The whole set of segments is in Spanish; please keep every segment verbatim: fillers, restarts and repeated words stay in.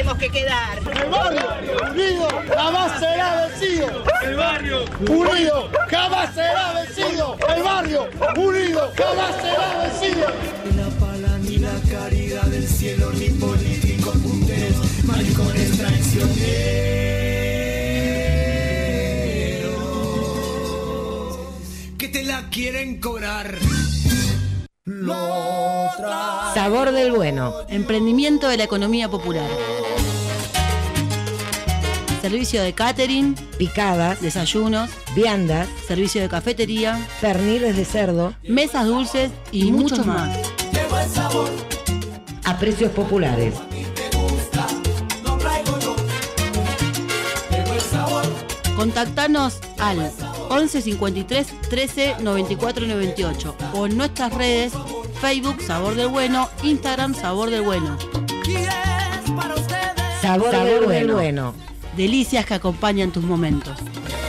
tenemos que quedar. El barrio unido jamás será vencido. El barrio unido jamás será vencido. El barrio unido jamás será vencido. Ni la pala ni la caridad del cielo, ni políticos punteros, maricones traicioneros, que te la quieren cobrar. Sabor del Bueno. Emprendimiento de la economía popular. Servicio de catering, Picadas, desayunos, viandas, servicio de cafetería, perniles de cerdo, mesas dulces y, y muchos más. A precios populares. Contactanos al once cincuenta y tres trece noventa y cuatro noventa y ocho o en nuestras redes Facebook Sabor del Bueno, Instagram Sabor del Bueno. Sabor, Sabor del, del bueno. bueno. Delicias que acompañan tus momentos.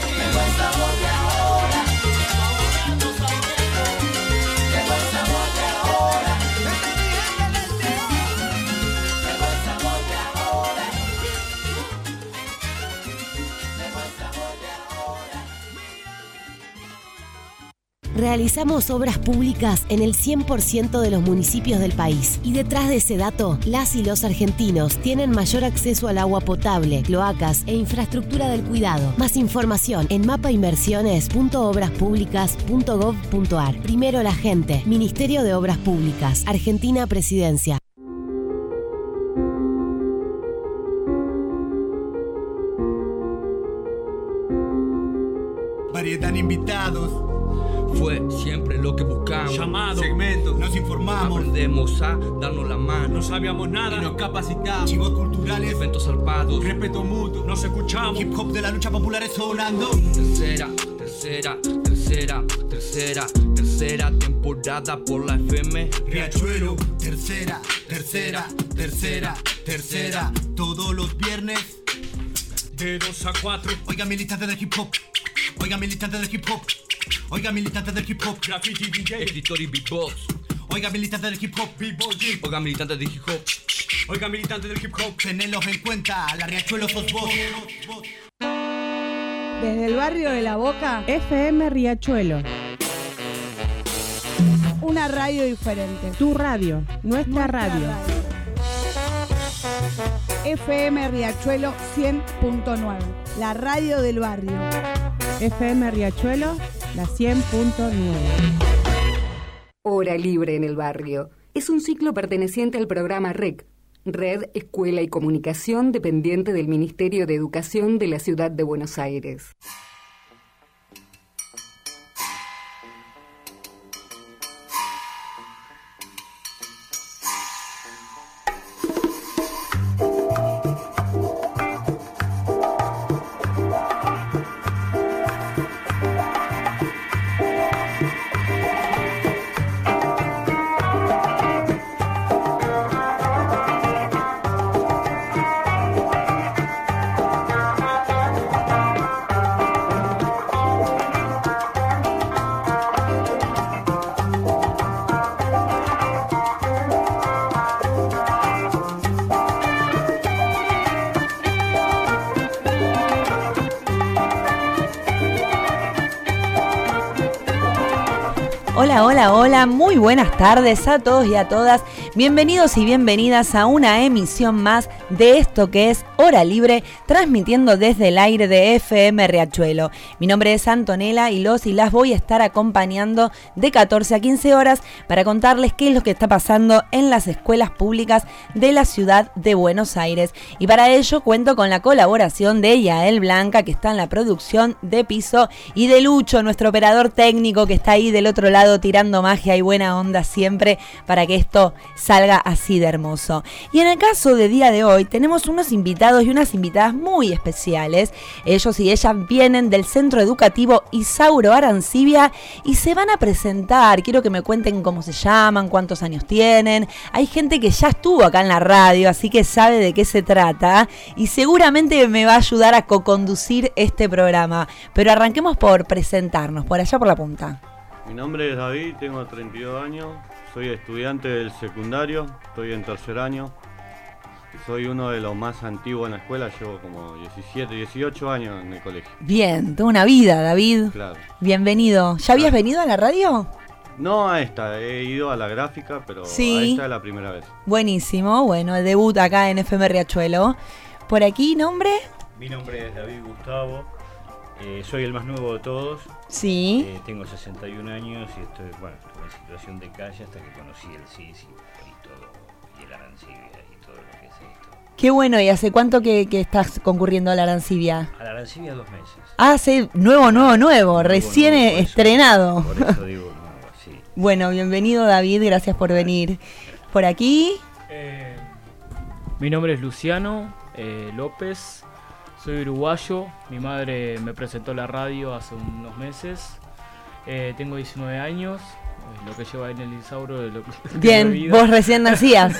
Realizamos obras públicas en el cien por ciento de los municipios del país. Y detrás de ese dato, las y los argentinos tienen mayor acceso al agua potable, cloacas e infraestructura del cuidado. Más información en mapa inversiones punto obras públicas punto gov punto ar. Primero la gente. Ministerio de Obras Públicas. Argentina Presidencia. Variedad de invitados. Fue siempre lo que buscamos. Llamado, segmentos, nos informamos, aprendemos a darnos la mano. No sabíamos nada y nos capacitamos. Chivos culturales, eventos zarpados, respeto mutuo, nos escuchamos. Hip hop de la lucha popular es sonando. Tercera, tercera, tercera, tercera, tercera temporada por la F M Riachuelo. Tercera, tercera, tercera, tercera, todos los viernes de dos a cuatro. Oiga, militantes del hip hop. Oiga, militantes del hip hop. Oiga, militantes del hip hop, graffiti D J, escritor y beatbox. Oiga, militantes del hip hop, beatbox. Oiga, militantes del hip hop. Oiga, militantes del hip hop, tenedlos en cuenta, la Riachuelo sos vos. Desde el barrio de La Boca, F M Riachuelo. Una radio diferente. Tu radio, nuestra, nuestra radio. radio. F M Riachuelo cien punto nueve, la radio del barrio. F M Riachuelo, la cien punto nueve. Hora Libre en el Barrio. Es un ciclo perteneciente al programa R E C, Red, Escuela y Comunicación, dependiente del Ministerio de Educación de la Ciudad de Buenos Aires. Hola, hola, hola, muy buenas tardes a todos y a todas. Bienvenidos y bienvenidas a una emisión más de esto que es Hora Libre, transmitiendo desde el aire de F M Riachuelo. Mi nombre es Antonella y los y las voy a estar acompañando de catorce a quince horas para contarles qué es lo que está pasando en las escuelas públicas de la ciudad de Buenos Aires. Y para ello cuento con la colaboración de Yael Blanca, que está en la producción de piso, y de Lucho, nuestro operador técnico, que está ahí del otro lado tirando magia y buena onda siempre para que esto salga así de hermoso. Y en el caso de día de hoy tenemos unos invitados y unas invitadas muy especiales. Ellos y ellas vienen del Centro Educativo Isauro Arancibia y se van a presentar. Quiero que me cuenten cómo se llaman, cuántos años tienen. Hay gente que ya estuvo acá en la radio, así que sabe de qué se trata y seguramente me va a ayudar a co-conducir este programa. Pero arranquemos por presentarnos, por allá por la punta. Mi nombre es David, tengo treinta y dos años, soy estudiante del secundario, estoy en tercer año soy uno de los más antiguos en la escuela, llevo como diecisiete, dieciocho años en el colegio. Bien, toda una vida, David. Claro. Bienvenido. ¿Ya habías venido a la radio? No a esta, he ido a la gráfica, pero Sí. a esta es la primera vez. Buenísimo, bueno, el debut acá en F M Riachuelo. Por aquí, ¿nombre? Mi nombre es David Gustavo, eh, soy el más nuevo de todos. Sí. Eh, tengo sesenta y un años y estoy, bueno, estuve en situación de calle hasta que conocí el C I S y, y todo, y el Arancibia y todo lo que es esto. Qué bueno, ¿y hace cuánto que, que estás concurriendo a la Arancibia? A la Arancibia dos meses. Ah, hace nuevo, nuevo, nuevo, recién nuevo, por eso- estrenado. Por eso digo nuevo, sí. Bueno, bienvenido David, gracias por venir. Por aquí, Eh, mi nombre es Luciano eh, López, soy uruguayo, mi madre me presentó la radio hace unos meses, eh, tengo diecinueve años, eh, lo que lleva en el Isauro de lo que de mi bien, vida. vos recién nacías.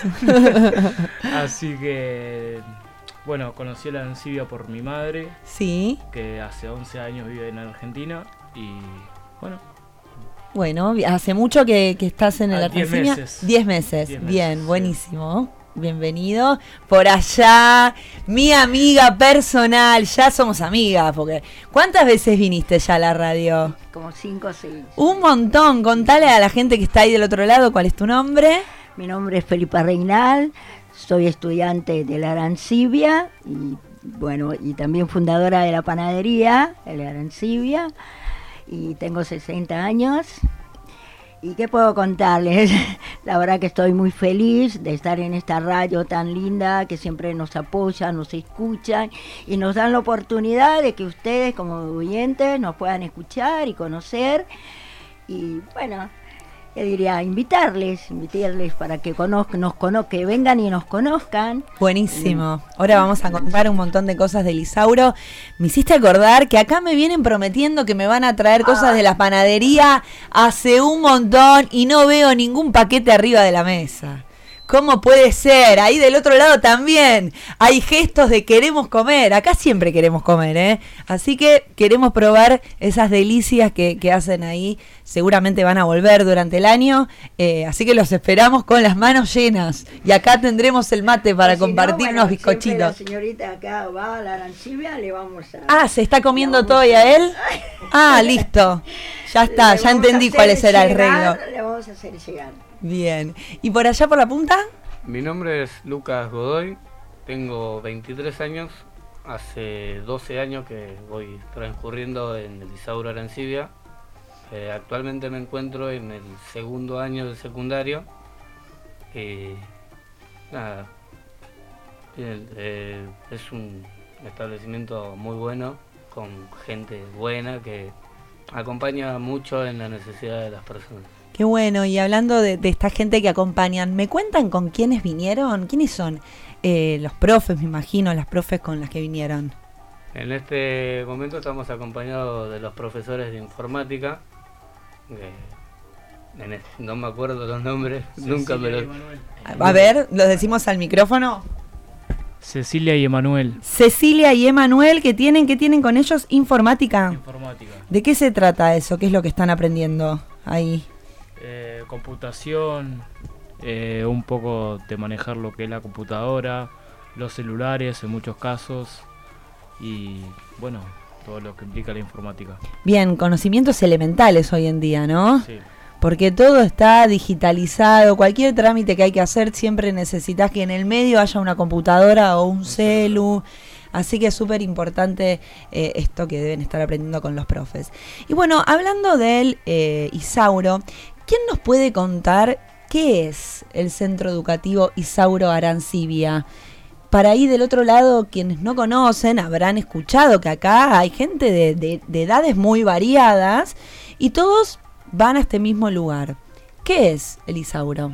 Así que, bueno, conocí a la Arancibia por mi madre, Sí. que hace once años vive en Argentina y, bueno, Bueno, ¿hace mucho que, que estás en el Ah, diez Arancibia? meses. Diez meses. Diez Bien, meses, sí. buenísimo. Bienvenido. Por allá, mi amiga personal, ya somos amigas, porque ¿cuántas veces viniste ya a la radio? Como cinco o seis. Un montón. Contale a la gente que está ahí del otro lado cuál es tu nombre. Mi nombre es Felipa Reinal, soy estudiante de la Arancibia y bueno, y también fundadora de la panadería de la Arancibia y tengo sesenta años. ¿Y qué puedo contarles? La verdad que estoy muy feliz de estar en esta radio tan linda que siempre nos apoya, nos escuchan y nos dan la oportunidad de que ustedes como oyentes nos puedan escuchar y conocer. Y bueno, yo diría invitarles, invitarles para que conozcan, nos conozcan, que vengan y nos conozcan. Buenísimo. Ahora vamos a contar un montón de cosas del Isauro. Me hiciste acordar que acá me vienen prometiendo que me van a traer cosas de la panadería hace un montón y no veo ningún paquete arriba de la mesa. ¿Cómo puede ser? Ahí del otro lado también hay gestos de queremos comer. Acá siempre queremos comer, ¿eh? Así que queremos probar esas delicias que, que hacen ahí. Seguramente van a volver durante el año. Eh, así que los esperamos con las manos llenas. Y acá tendremos el mate para Si no, compartir bueno, unos siempre bizcochitos. La señorita acá va a la Arancibia, le vamos a... Ah, ¿se está comiendo todo y a él? Ah, listo. Ya está, Le ya vamos a entendí hacer cuál será el llegar, arreglo. Le vamos a hacer llegar. Bien. ¿Y por allá por la punta? Mi nombre es Lucas Godoy, tengo veintitrés años, hace doce años que voy transcurriendo en el Isauro Arancibia. Eh, actualmente me encuentro en el segundo año del secundario. Y nada, el- eh, es un establecimiento muy bueno, con gente buena que acompaña mucho en la necesidad de las personas. Qué bueno, y hablando de, de esta gente que acompañan, ¿me cuentan con quiénes vinieron? ¿Quiénes son? Eh, los profes, me imagino, las profes con las que vinieron. En este momento estamos acompañados de los profesores de informática. eh, en este- no me acuerdo los nombres, nunca me los... A ver, ¿los decimos al micrófono? Cecilia y Emanuel. Cecilia y Emanuel, ¿qué tienen? ¿Qué tienen con ellos? Informática. Informática. ¿De qué se trata eso? ¿Qué es lo que están aprendiendo ahí? Eh, computación, eh, un poco de manejar lo que es la computadora, los celulares en muchos casos y bueno, todo lo que implica la informática. Bien, conocimientos elementales hoy en día, ¿no? Sí. Porque todo está digitalizado, cualquier trámite que hay que hacer siempre necesitas que en el medio haya una computadora o un celu, así que es súper importante eh, esto que deben estar aprendiendo con los profes. Y bueno, hablando del eh, Isauro, ¿quién nos puede contar qué es el Centro Educativo Isauro Arancibia? Para ahí del otro lado, quienes no conocen habrán escuchado que acá hay gente de, de, de edades muy variadas y todos van a este mismo lugar. ¿Qué es el Isauro?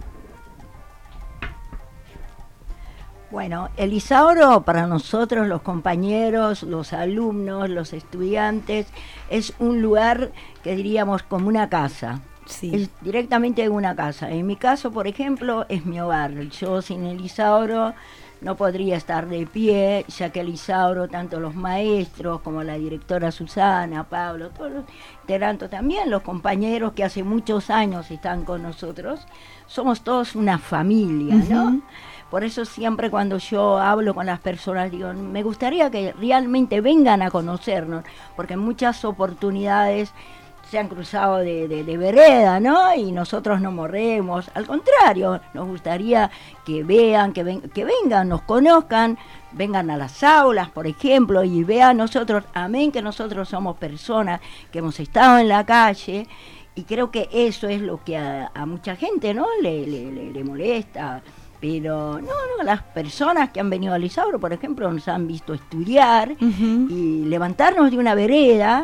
Bueno, el Isauro para nosotros, los compañeros, los alumnos, los estudiantes, es un lugar que diríamos como una casa. Sí. Es directamente una casa. En mi caso, por ejemplo, es mi hogar. Yo sin el Isauro no podría estar de pie, ya que el Isauro, tanto los maestros como la directora Susana, Pablo, todos los integrantes, también los compañeros que hace muchos años están con nosotros, somos todos una familia, ¿no? Ujú. Por eso siempre cuando yo hablo con las personas digo, me gustaría que realmente vengan a conocernos, porque en muchas oportunidades se han cruzado de, de, de vereda, ¿no? Y nosotros no morremos, al contrario, nos gustaría que vean, que, ven, que vengan, nos conozcan, vengan a las aulas, por ejemplo, y vean nosotros, amén, que nosotros somos personas que hemos estado en la calle, y creo que eso es lo que a, a mucha gente, ¿no? Le, le, le, le molesta. Pero no, no, las personas que han venido a Lisauro, por ejemplo, nos han visto estudiar uh-huh. y levantarnos de una vereda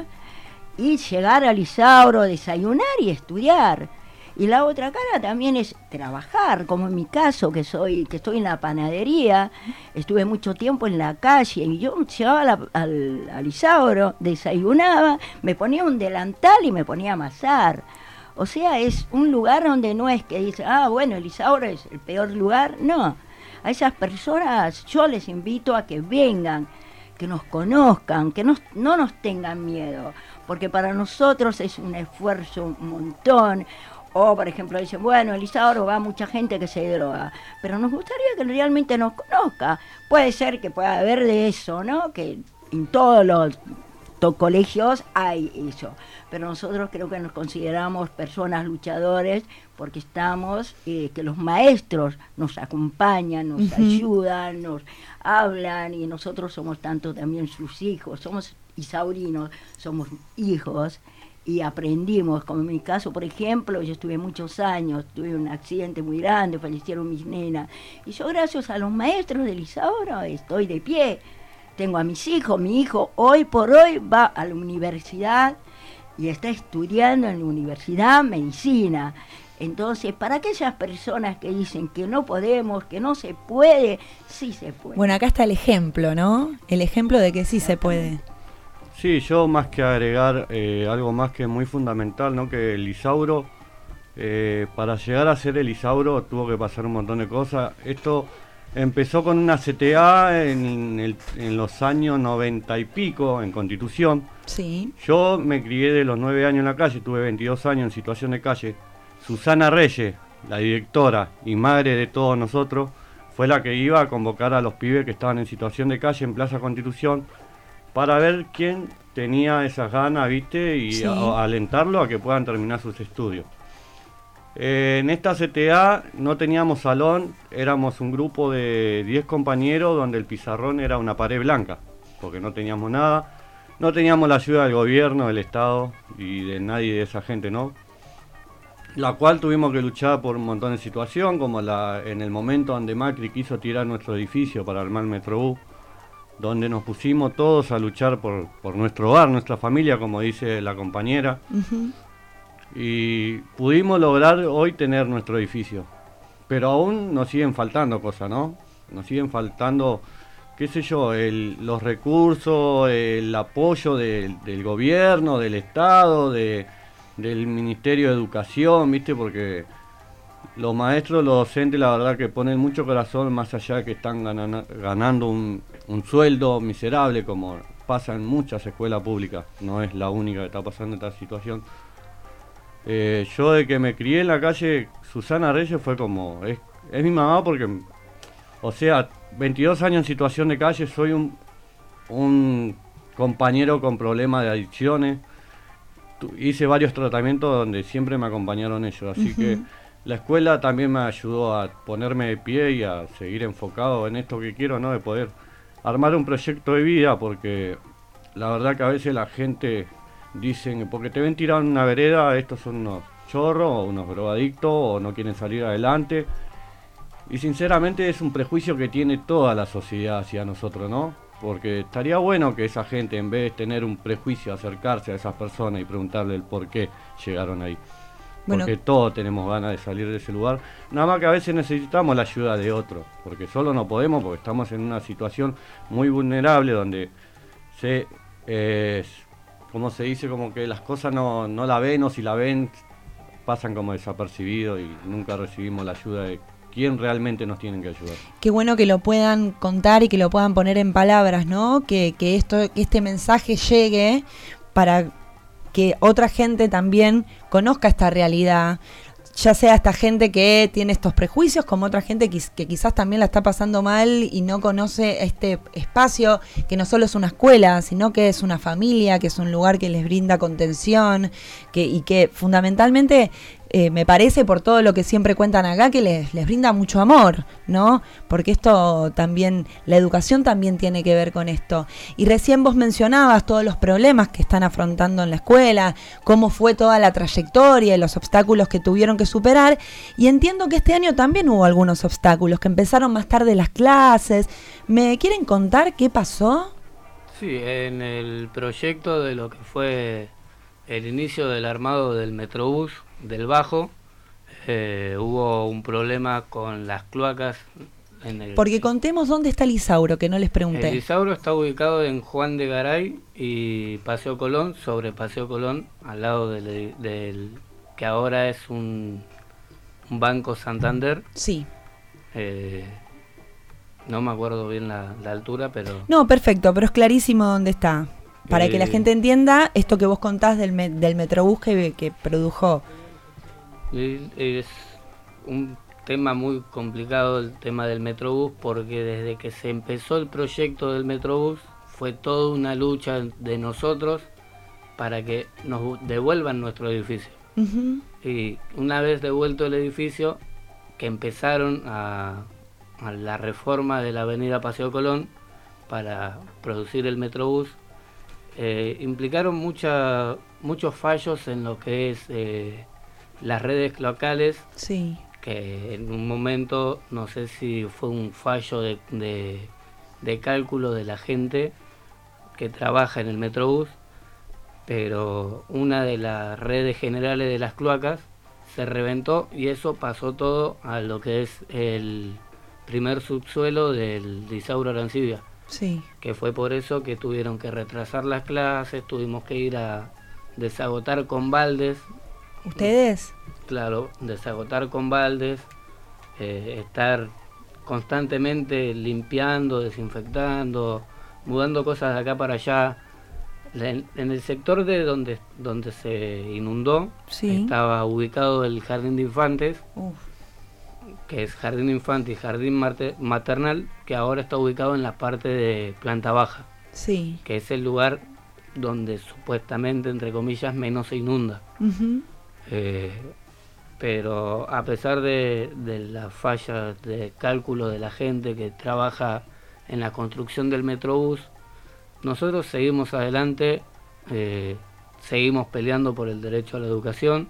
y llegar a Lisauro, desayunar y estudiar. Y la otra cara también es trabajar, como en mi caso, que soy que estoy en la panadería, estuve mucho tiempo en la calle y yo llegaba a, la, al, a Lisauro, desayunaba, me ponía un delantal y me ponía a amasar. O sea, es un lugar donde no es que dice, ah, bueno, el Lisauro es el peor lugar. No, a esas personas yo les invito a que vengan, que nos conozcan, que no, no nos tengan miedo, porque para nosotros es un esfuerzo un montón. O, por ejemplo, dicen, bueno, el Lisauro va mucha gente que se droga, pero nos gustaría que realmente nos conozca. Puede ser que pueda haber de eso, ¿no? Que en todos los to- colegios hay eso. Pero nosotros creo que nos consideramos personas luchadores porque estamos, eh, que los maestros nos acompañan, nos uh-huh. ayudan, nos hablan y nosotros somos tanto también sus hijos, somos isaurinos, somos hijos y aprendimos, como en mi caso, por ejemplo, yo estuve muchos años, tuve un accidente muy grande, fallecieron mis nenas y yo gracias a los maestros de Lisauro estoy de pie, tengo a mis hijos, mi hijo hoy por hoy va a la universidad y está estudiando en la universidad medicina. Entonces, para aquellas personas que dicen que no podemos, que no se puede, sí se puede. Bueno, acá está el ejemplo, ¿no? El ejemplo de que sí se puede. Sí, yo más que agregar eh, algo más que es muy fundamental, ¿no? Que el Lisauro, eh, para llegar a ser el Lisauro tuvo que pasar un montón de cosas. Esto empezó con una C T A en, el, en los años noventa y pico, en Constitución. Sí. Yo me crié de los nueve años en la calle, tuve veintidós años en situación de calle. Susana Reyes, la directora y madre de todos nosotros, fue la que iba a convocar a los pibes que estaban en situación de calle en Plaza Constitución para ver quién tenía esas ganas, ¿viste? Y sí. a, a alentarlo a que puedan terminar sus estudios. Eh, en esta C T A no teníamos salón, éramos un grupo de diez compañeros donde el pizarrón era una pared blanca, porque no teníamos nada. No teníamos la ayuda del gobierno, del Estado y de nadie de esa gente, ¿no? La cual tuvimos que luchar por un montón de situaciones, como la, en el momento donde Macri quiso tirar nuestro edificio para armar el Metrobús, donde nos pusimos todos a luchar por, por nuestro hogar, nuestra familia, como dice la compañera. Uh-huh. Y pudimos lograr hoy tener nuestro edificio. Pero aún nos siguen faltando cosas, ¿no? Nos siguen faltando, qué sé yo, el, los recursos, el apoyo de, del gobierno, del Estado, de... del Ministerio de Educación, ¿viste? Porque los maestros, los docentes, la verdad que ponen mucho corazón, más allá de que están ganana, ganando un, un sueldo miserable, como pasa en muchas escuelas públicas, no es la única que está pasando esta situación. Eh, yo de que me crié en la calle, Susana Reyes fue como, es, es mi mamá porque, o sea, veintidós años en situación de calle, soy un, un compañero con problemas de adicciones. Hice varios tratamientos donde siempre me acompañaron ellos, así uh-huh. que la escuela también me ayudó a ponerme de pie y a seguir enfocado en esto que quiero, ¿no? De poder armar un proyecto de vida, porque la verdad que a veces la gente dicen, porque te ven tirado en una vereda, estos son unos chorros o unos drogadictos o no quieren salir adelante, y sinceramente es un prejuicio que tiene toda la sociedad hacia nosotros, ¿no? Porque estaría bueno que esa gente, en vez de tener un prejuicio, acercarse a esas personas y preguntarle el por qué llegaron ahí. Bueno, porque todos tenemos ganas de salir de ese lugar. Nada más que a veces necesitamos la ayuda de otros, porque solo no podemos, porque estamos en una situación muy vulnerable donde se, eh, como se dice, como que las cosas no, no la ven, o si la ven, pasan como desapercibidos y nunca recibimos la ayuda de quién realmente nos tienen que ayudar. Qué bueno que lo puedan contar y que lo puedan poner en palabras, ¿no? Que, que esto, que este mensaje llegue para que otra gente también conozca esta realidad. ya sea esta gente que tiene estos prejuicios, como otra gente que, que quizás también la está pasando mal y no conoce este espacio, que no solo es una escuela, sino que es una familia, que es un lugar que les brinda contención, que, y que fundamentalmente eh, me parece, por todo lo que siempre cuentan acá, que les, les brinda mucho amor, ¿no? Porque esto también, la educación también tiene que ver con esto. Y recién vos mencionabas todos los problemas que están afrontando en la escuela, cómo fue toda la trayectoria y los obstáculos que tuvieron que superar, y entiendo que este año también hubo algunos obstáculos, que empezaron más tarde las clases. ¿Me quieren contar qué pasó? Sí, en el proyecto de lo que fue el inicio del armado del Metrobús del Bajo, eh, hubo un problema con las cloacas. En el, Porque contemos dónde está el Isauro, que no les pregunté. El Isauro está ubicado en Juan de Garay y Paseo Colón, sobre Paseo Colón, al lado del, del que ahora es un, un Banco Santander. Sí. Eh, no me acuerdo bien la, la altura, pero... No, perfecto, pero es clarísimo dónde está. Para eh, que la gente entienda esto que vos contás del, me, del Metrobús que, que produjo. Es un tema muy complicado el tema del Metrobús, porque desde que se empezó el proyecto del Metrobús fue toda una lucha de nosotros para que nos devuelvan nuestro edificio. Uh-huh. Y una vez devuelto el edificio, que empezaron a, a la reforma de la avenida Paseo Colón para producir el Metrobús, eh, implicaron mucha, muchos fallos en lo que es eh, las redes locales. Sí. Que en un momento, no sé si fue un fallo de, de, de cálculo de la gente que trabaja en el Metrobús, pero una de las redes generales de las cloacas se reventó y eso pasó todo a lo que es el primer subsuelo del Isauro Arancibia. Sí. Que fue por eso que tuvieron que retrasar las clases, tuvimos que ir a desagotar con baldes. ¿Ustedes? Claro, desagotar con baldes, eh, estar constantemente limpiando, desinfectando, mudando cosas de acá para allá. En, en el sector de donde, donde se inundó, sí, estaba ubicado el jardín de infantes, Uf. que es jardín de infantes y jardín marte, maternal, que ahora está ubicado en la parte de planta baja, sí, que es el lugar donde supuestamente, entre comillas, menos se inunda. Uh-huh. Eh, pero a pesar de, de las fallas de cálculo de la gente que trabaja en la construcción del Metrobús, nosotros seguimos adelante, eh, seguimos peleando por el derecho a la educación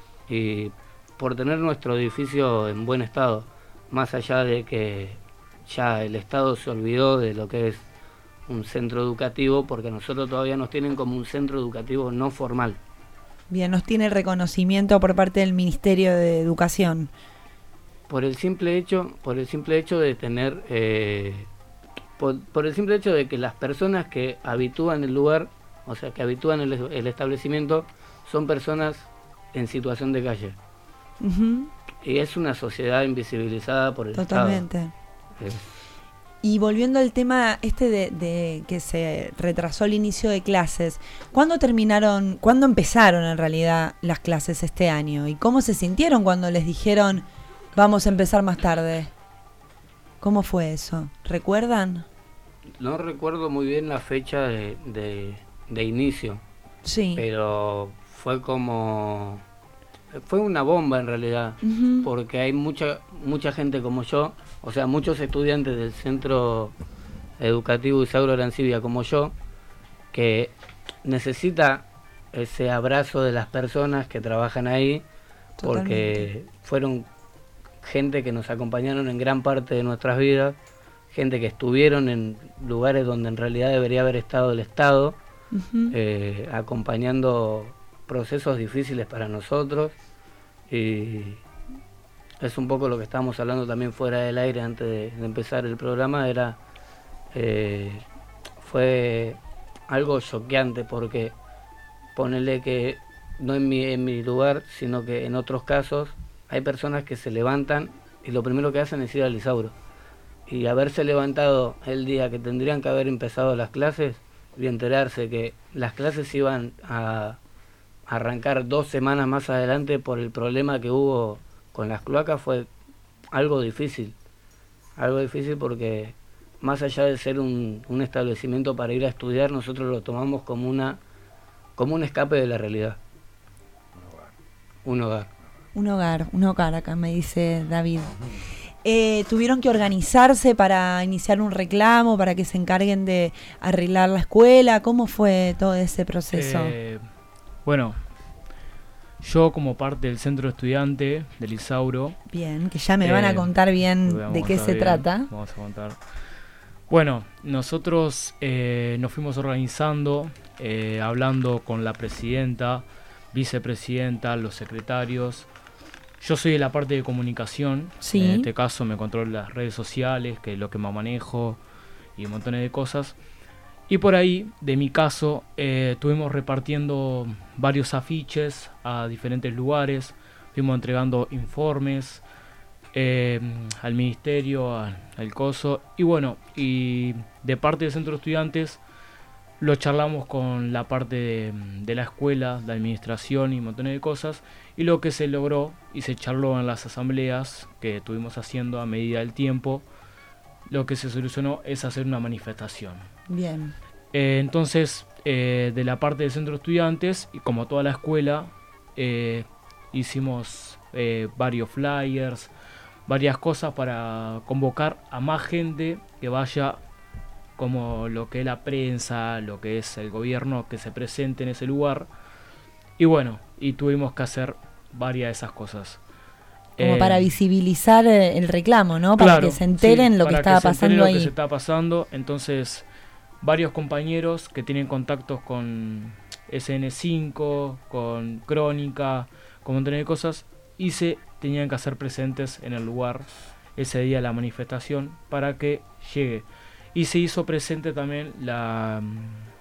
y por tener nuestro edificio en buen estado, más allá de que ya el Estado se olvidó de lo que es un centro educativo, porque nosotros todavía nos tienen como un centro educativo no formal. Bien, nos tiene reconocimiento por parte del Ministerio de Educación. Por el simple hecho, por el simple hecho de tener, eh, por, por el simple hecho de que las personas que habitúan el lugar, o sea, que habitúan el, el establecimiento, son personas en situación de calle. Uh-huh. Y es una sociedad invisibilizada por el Totalmente. Estado. Es, Y volviendo al tema este de, de que se retrasó el inicio de clases, ¿cuándo terminaron, cuándo empezaron en realidad las clases este año? ¿Y cómo se sintieron cuando les dijeron vamos a empezar más tarde? ¿Cómo fue eso? ¿Recuerdan? No recuerdo muy bien la fecha de, de, de inicio. Sí. Pero fue como... Fue una bomba en realidad, uh-huh, porque hay mucha mucha gente como yo, o sea, muchos estudiantes del Centro Educativo Isauro Arancibia como yo, que necesita ese abrazo de las personas que trabajan ahí, porque fueron gente que nos acompañaron en gran parte de nuestras vidas, gente que estuvieron en lugares donde en realidad debería haber estado el Estado, uh-huh, eh, acompañando procesos difíciles para nosotros, y es un poco lo que estábamos hablando también fuera del aire antes de, de empezar el programa. Era eh, fue algo choqueante, porque ponerle que no en mi, en mi lugar, sino que en otros casos hay personas que se levantan y lo primero que hacen es ir al Isauro, y haberse levantado el día que tendrían que haber empezado las clases y enterarse que las clases iban a arrancar dos semanas más adelante por el problema que hubo con las cloacas fue algo difícil. Algo difícil porque más allá de ser un, un establecimiento para ir a estudiar, nosotros lo tomamos como una como un escape de la realidad. Un hogar. Un hogar, un hogar, acá me dice David. Eh, ¿Tuvieron que organizarse para iniciar un reclamo, para que se encarguen de arreglar la escuela? ¿Cómo fue todo ese proceso? Eh, bueno, yo como parte del centro estudiante del Isauro. Bien, que ya me eh, van a contar bien de qué se bien, trata. Vamos a contar. Bueno, nosotros eh, nos fuimos organizando, eh, hablando con la presidenta, vicepresidenta, los secretarios. Yo soy de la parte de comunicación, sí. En este caso me controlo las redes sociales, que es lo que más manejo y un montón de cosas. Y por ahí, de mi caso, eh, estuvimos repartiendo varios afiches a diferentes lugares, fuimos entregando informes eh, al ministerio, al, al coso, y bueno, y de parte del centro de estudiantes lo charlamos con la parte de, de la escuela, la administración y un montón de cosas, y lo que se logró y se charló en las asambleas que estuvimos haciendo a medida del tiempo, lo que se solucionó es hacer una manifestación. Bien. Eh, entonces, eh, de la parte del centro de estudiantes, y como toda la escuela, eh, hicimos eh, varios flyers, varias cosas para convocar a más gente que vaya, como lo que es la prensa, lo que es el gobierno, que se presente en ese lugar. Y bueno, y tuvimos que hacer varias de esas cosas. Como eh, para visibilizar el reclamo, ¿no? Para claro, que se enteren sí, lo que estaba que pasando lo ahí. Que se está pasando. Entonces, varios compañeros que tienen contactos con ese ene cinco, con Crónica, con un montón de cosas, y se tenían que hacer presentes en el lugar ese día de la manifestación para que llegue. Y se hizo presente también la um,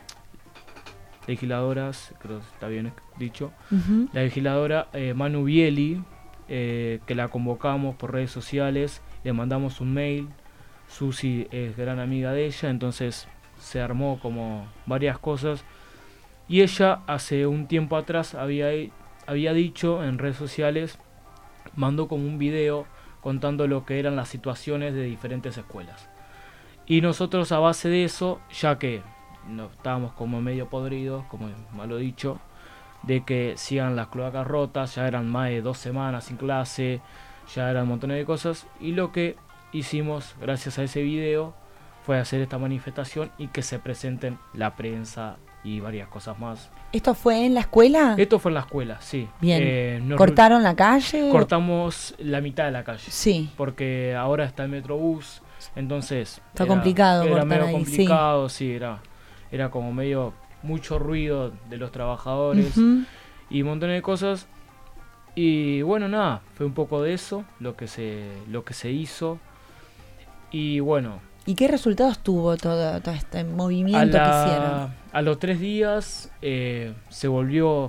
legisladora, creo que está bien dicho, uh-huh. la legisladora eh, Manu Bieli, eh, que la convocamos por redes sociales, le mandamos un mail, Susi es gran amiga de ella, entonces se armó como varias cosas, y ella hace un tiempo atrás había, había dicho en redes sociales, mandó como un video contando lo que eran las situaciones de diferentes escuelas. Y nosotros a base de eso, ya que no, estábamos como medio podridos, como malo dicho, de que sigan las cloacas rotas, ya eran más de dos semanas sin clase, ya eran un montón de cosas, y lo que hicimos gracias a ese video fue hacer esta manifestación y que se presenten la prensa y varias cosas más. ¿Esto fue en la escuela? Esto fue en la escuela, sí. Bien. Eh, nos ¿Cortaron la calle? Cortamos la mitad de la calle. Sí. Porque ahora está el Metrobús. Entonces está era, complicado era medio ahí, complicado, sí, sí era, era como medio mucho ruido de los trabajadores uh-huh. y un montón de cosas. Y bueno, nada, fue un poco de eso lo que se lo que se hizo. Y bueno, ¿y qué resultados tuvo todo, todo este movimiento la, que hicieron? A los tres días eh, se volvió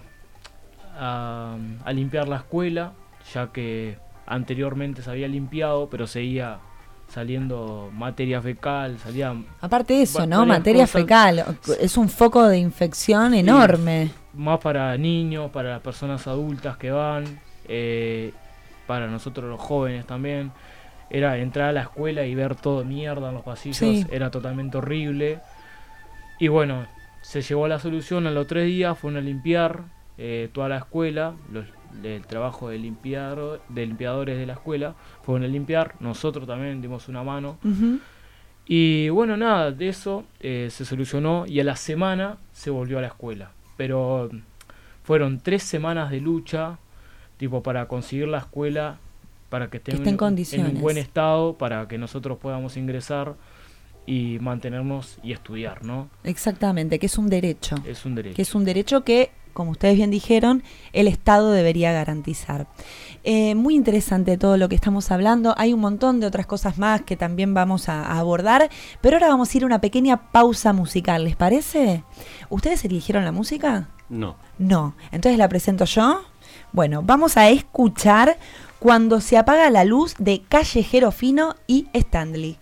a, a limpiar la escuela, ya que anteriormente se había limpiado, pero seguía saliendo materia fecal, salía... Aparte de eso, ¿no? Materia cosas, fecal, es un foco de infección enorme. Más para niños, para las personas adultas que van, eh, para nosotros los jóvenes también. Era entrar a la escuela y ver todo mierda en los pasillos, sí. Era totalmente horrible. Y bueno, se llevó a la solución a los tres días, fueron a limpiar eh, toda la escuela, los, el trabajo de, limpiar, de limpiadores de la escuela, fueron a limpiar, nosotros también dimos una mano. Uh-huh. Y bueno, nada, de eso eh, se solucionó y a la semana se volvió a la escuela. Pero fueron tres semanas de lucha, tipo para conseguir la escuela, para que esté, que esté en, en, condiciones. En un buen estado, para que nosotros podamos ingresar y mantenernos y estudiar, ¿no? Exactamente, que es un derecho. Es un derecho. Que es un derecho que, como ustedes bien dijeron, el Estado debería garantizar. Eh, muy interesante todo lo que estamos hablando. Hay un montón de otras cosas más que también vamos a, a abordar, pero ahora vamos a ir a una pequeña pausa musical, ¿les parece? ¿Ustedes eligieron la música? No. No. Entonces la presento yo. Bueno, vamos a escuchar Cuando se apaga la luz de Callejero Fino y Stanley.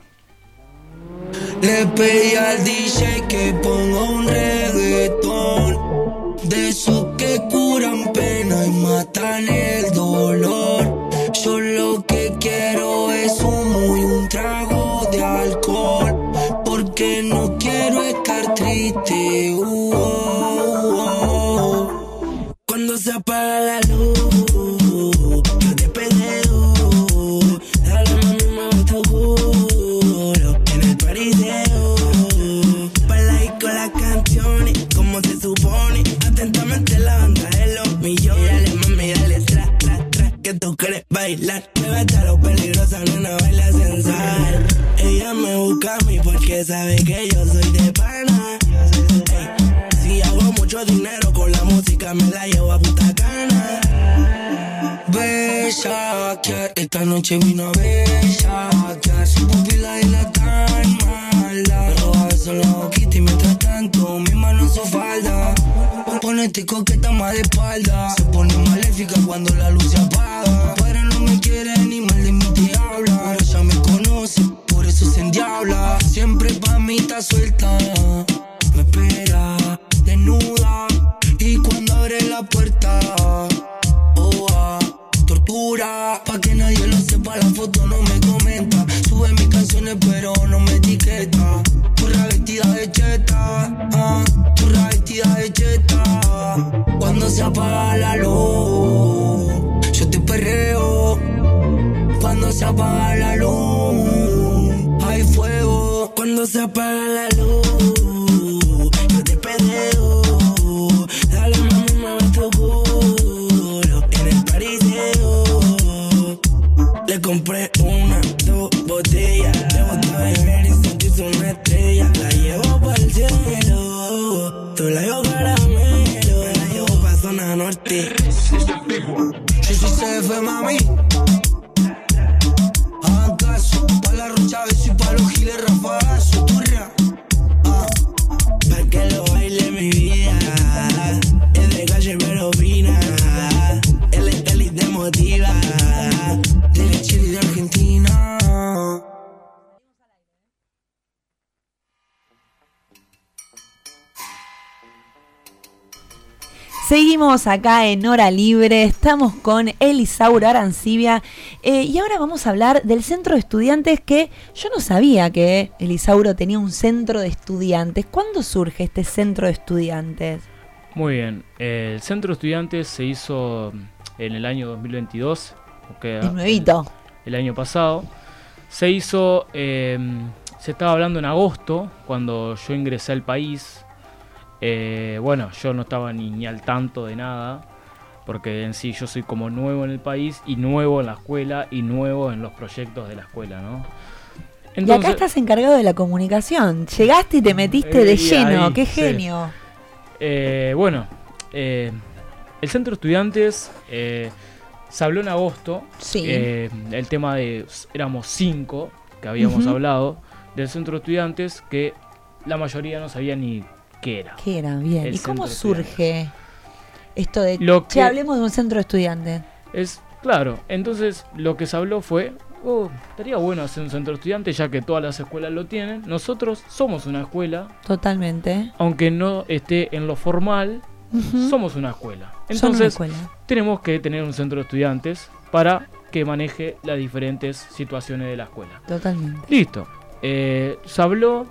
Le pedí al D J que ponga un reggaetón de esos que cura dan pena y matan el dolor. Yo lo que quiero es humo y un trago de alcohol, porque no quiero estar triste. Uh, oh, oh. Cuando se apaga la luz, yo te peleo. Dale mami, mami, te juro, en el pariseo. Baila ahí con las canciones, como se supone. Atentamente la banda de los millones. Dale mami, dale tra, tra, tra, que tú quieres bailar. Muévete a lo peligrosa, nena, baila sensual. Ella me busca a mí porque sabe que yo soy de pana. Ey, si hago mucho dinero con la música me la llevo a Punta Cana. Bella, que esta noche vino a bellaquear. Su pupila y la tan mala. Me roba besos en la boquita y mientras tanto mi mano en su falda. Ponete coqueta más de espalda. Se pone maléfica cuando la luz se apaga. Pero no me quiere ni mal de mí te habla. Pero ella me conoce, por eso se endiabla. Siempre pa' mí está suelta. Me espera desnuda. Y cuando abre la puerta, oh, ah, tortura. Pa' que nadie lo sepa, la foto no me comenta. Sube mis canciones pero no me etiqueta. Turra vestida de cheta, ah, turra vestida de cheta. Cuando se apaga la luz, yo te perreo. Cuando se apaga la luz, hay fuego. Cuando se apaga la luz, yo te pedeo. Dale mami, mami, te juro, en el pariseo. Le compré una, dos botellas. Le boté a beber y sentirse una estrella. La llevo pa'l cielo, tú la llevo caramelo. Me la llevo pa' zona norte. Yo soy C F, mami. Hagan caso, pa' la Rocha Beso y pa' los giles rafagazo. Turra, ah, pa' que lo baile mi vida. Es de calle pero fina. El estelí te motiva. De Chile y de Argentina. Seguimos acá en Hora Libre, estamos con Elisauro Arancibia eh, y ahora vamos a hablar del centro de estudiantes, que yo no sabía que Elisauro tenía un centro de estudiantes. ¿Cuándo surge este centro de estudiantes? Muy bien, eh, el centro de estudiantes se hizo en el año dos mil veintidós, que Es nuevito. El, el año pasado. Se hizo, eh, se estaba hablando en agosto, cuando yo ingresé al país. Eh, bueno, yo no estaba ni, ni al tanto de nada, porque en sí yo soy como nuevo en el país y nuevo en la escuela y nuevo en los proyectos de la escuela, ¿no? Entonces, y acá estás encargado de la comunicación. Llegaste y te metiste eh, de lleno. ahí, ¡Qué sí. genio! Eh, bueno, eh, el centro de estudiantes eh, se habló en agosto. Sí. Eh, el tema de, éramos cinco que habíamos uh-huh. hablado del centro de estudiantes, que la mayoría no sabía ni qué era. ¿Qué era? Bien. El ¿Y cómo centro de surge esto de Lo che, que- hablemos de un centro de estudiantes? Es claro, entonces lo que se habló fue, oh, estaría bueno hacer un centro de estudiantes, ya que todas las escuelas lo tienen. Nosotros somos una escuela, Totalmente. aunque no esté en lo formal, Ujú. somos una escuela. Son una Entonces escuela. tenemos que tener un centro de estudiantes para que maneje las diferentes situaciones de la escuela. Totalmente. Listo. Eh, se habló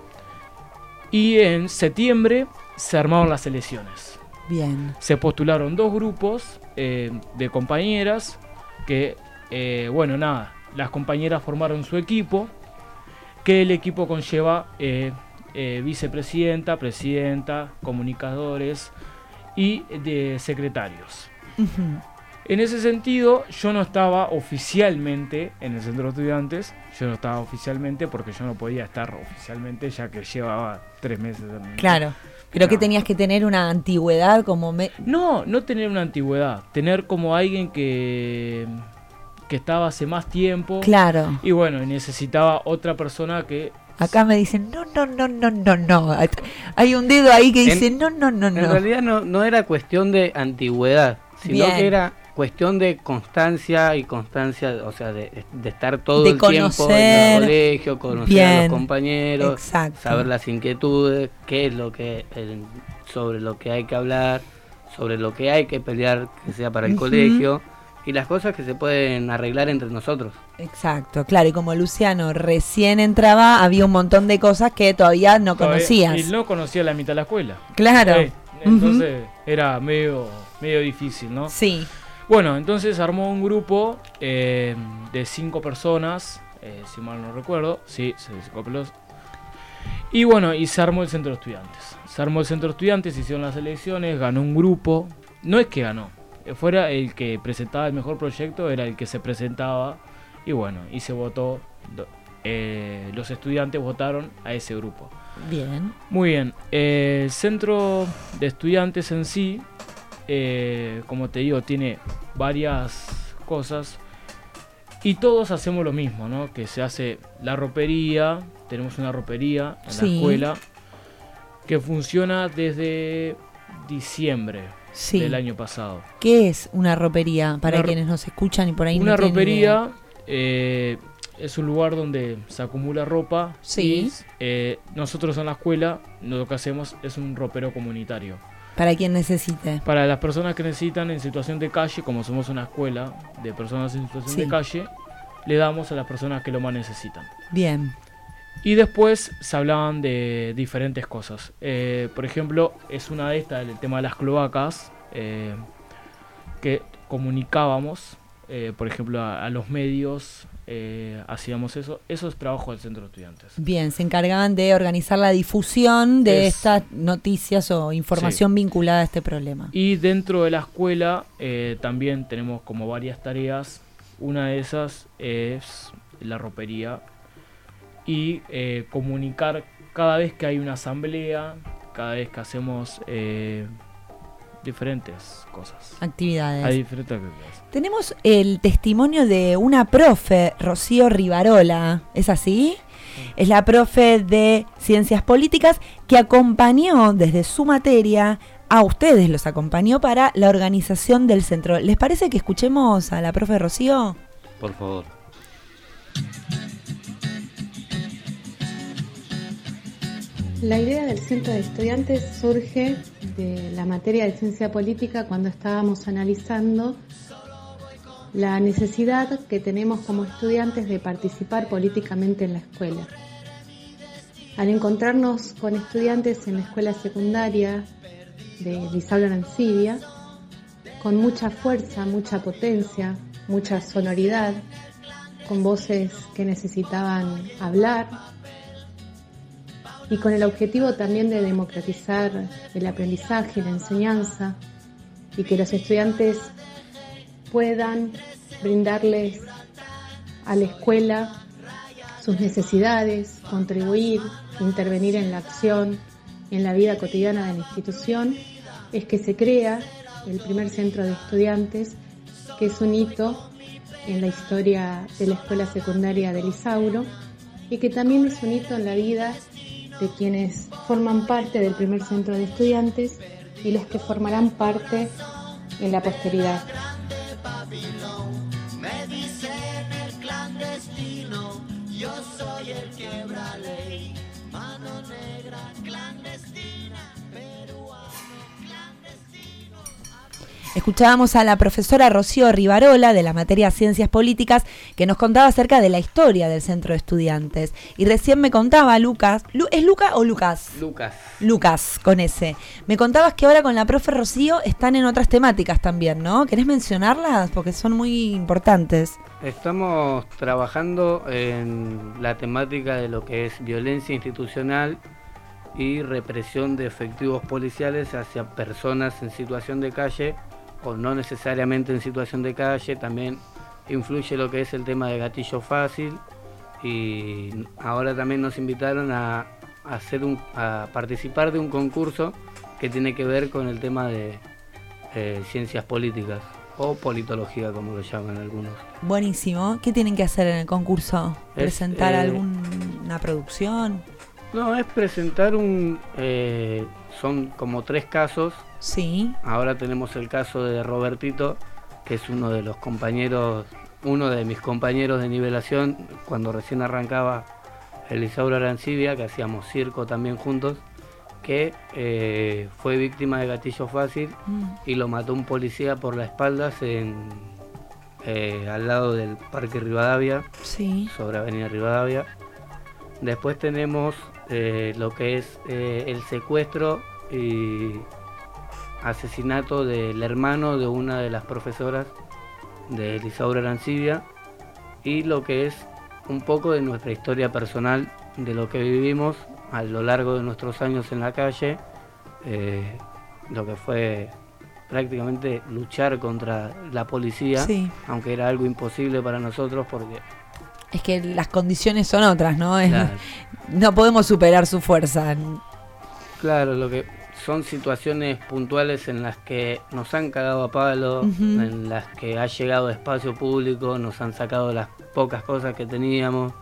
y en septiembre se armaron las elecciones. Bien. Se postularon dos grupos eh, de compañeras que, eh, bueno, nada, las compañeras formaron su equipo, que el equipo conlleva eh, eh, vicepresidenta, presidenta, comunicadores y de secretarios. Ujú. En ese sentido, yo no estaba oficialmente en el centro de estudiantes, yo no estaba oficialmente porque yo no podía estar oficialmente, ya que llevaba tres meses en... Claro. ¿Pero No. que tenías que tener una antigüedad como... Me... No, no tener una antigüedad, tener como alguien que, que estaba hace más tiempo. Claro. Y bueno, necesitaba otra persona que... Acá me dicen, no, no, no, no, no, no. Hay un dedo ahí que dice, En- no, no, no, no. En realidad no, no era cuestión de antigüedad, sino Bien. que era cuestión de constancia y constancia, o sea, de, de estar todo De el tiempo en conocer. el colegio, conocer a Bien. los compañeros, Exacto. saber las inquietudes, qué es lo que el- sobre lo que hay que hablar, sobre lo que hay que pelear que sea para el Ujú. colegio y las cosas que se pueden arreglar entre nosotros. Exacto, claro, y como Luciano recién entraba, había un montón de cosas que todavía no Todavía- conocías. Y no conocía la mitad de la escuela. Claro. Sí, entonces era medio, medio difícil, ¿no? Sí. Bueno, entonces armó un grupo eh, de cinco personas, eh, si mal no recuerdo. Sí, sí, cinco pelos. Y bueno, y se armó el centro de estudiantes. Se armó el centro de estudiantes, se hicieron las elecciones, ganó un grupo. No es que ganó, eh, fuera el que presentaba el mejor proyecto, era el que se presentaba. Y bueno, y se votó, do- eh, los estudiantes votaron a ese grupo. Bien. Muy bien, eh, el centro de estudiantes en sí, eh, como te digo, tiene varias cosas y todos hacemos lo mismo, ¿no? Que se hace la ropería, tenemos una ropería en Sí. la escuela que funciona desde diciembre Sí. del año pasado. ¿Qué es una ropería para Una ro- quienes nos escuchan y por ahí Una no tienen idea? ropería eh, es un lugar donde se acumula ropa. Sí. Y, eh, nosotros en la escuela lo que hacemos es un ropero comunitario. Para quien necesite. Para las personas que necesitan en situación de calle, como somos una escuela de personas en situación Sí. de calle, le damos a las personas que lo más necesitan. Bien. Y después se hablaban de diferentes cosas. Eh, por ejemplo, es una de estas, el tema de las cloacas, eh, que comunicábamos, eh, por ejemplo, a, a los medios, eh, hacíamos eso. Eso es trabajo del centro de estudiantes. Bien, se encargaban de organizar la difusión de Es- estas noticias o información vinculada a este problema. Y dentro de la escuela eh, también tenemos como varias tareas. Una de esas es la ropería y eh, comunicar cada vez que hay una asamblea, cada vez que hacemos eh, diferentes cosas. Actividades. Hay diferentes actividades. Tenemos el testimonio de una profe, Rocío Rivarola, ¿es así? Es la profe de Ciencias Políticas que acompañó desde su materia, a ustedes los acompañó para la organización del centro. ¿Les parece que escuchemos a la profe Rocío? Por favor. La idea del centro de estudiantes surge de la materia de ciencia política cuando estábamos analizando la necesidad que tenemos como estudiantes de participar políticamente en la escuela. Al encontrarnos con estudiantes en la escuela secundaria de Lisauro Arancibia, con mucha fuerza, mucha potencia, mucha sonoridad, con voces que necesitaban hablar, y con el objetivo también de democratizar el aprendizaje y la enseñanza y que los estudiantes puedan brindarles a la escuela sus necesidades, contribuir, intervenir en la acción, en la vida cotidiana de la institución, es que se crea el primer centro de estudiantes, que es un hito en la historia de la escuela secundaria de Lisauro y que también es un hito en la vida de quienes forman parte del primer centro de estudiantes y los que formarán parte en la posteridad. Me dicen el clandestino, yo soy el quiebra ley, mano negra clandestina, peruano clandestino. Escuchábamos a la profesora Rocío Rivarola de la materia Ciencias Políticas que nos contaba acerca de la historia del centro de estudiantes. Y recién me contaba Lucas, Lu- ¿es Luca o Lucas? Lucas. Lucas, con ese. Me contabas que ahora con la profe Rocío están en otras temáticas también, ¿no? ¿Querés mencionarlas? Porque son muy importantes. Estamos trabajando en la temática de lo que es violencia institucional y represión de efectivos policiales hacia personas en situación de calle o no necesariamente en situación de calle. También influye lo que es el tema de gatillo fácil y ahora también nos invitaron a, a hacer un, a participar de un concurso que tiene que ver con el tema de eh, ciencias políticas o politología, como lo llaman algunos. Buenísimo. ¿Qué tienen que hacer en el concurso? Es, ¿Presentar eh, alguna producción? No, es presentar un... Eh, son como tres casos. Sí. Ahora tenemos el caso de Robertito, que es uno de los compañeros, uno de mis compañeros de nivelación, cuando recién arrancaba el Lisauro Arancibia, que hacíamos circo también juntos. que eh, fue víctima de gatillo fácil Mm. y lo mató un policía por la espalda en, eh, al lado del Parque Rivadavia, Sí. sobre Avenida Rivadavia. Después tenemos eh, lo que es eh, el secuestro y asesinato del hermano de una de las profesoras de Lisaura Arancibia, y lo que es un poco de nuestra historia personal, de lo que vivimos a lo largo de nuestros años en la calle, eh, lo que fue prácticamente luchar contra la policía, Sí. aunque era algo imposible para nosotros porque... Es que las condiciones son otras, ¿no? Es- Claro. No podemos superar su fuerza. Claro, lo que son situaciones puntuales en las que nos han cagado a palo, Ujú. en las que ha llegado espacio público, nos han sacado las pocas cosas que teníamos,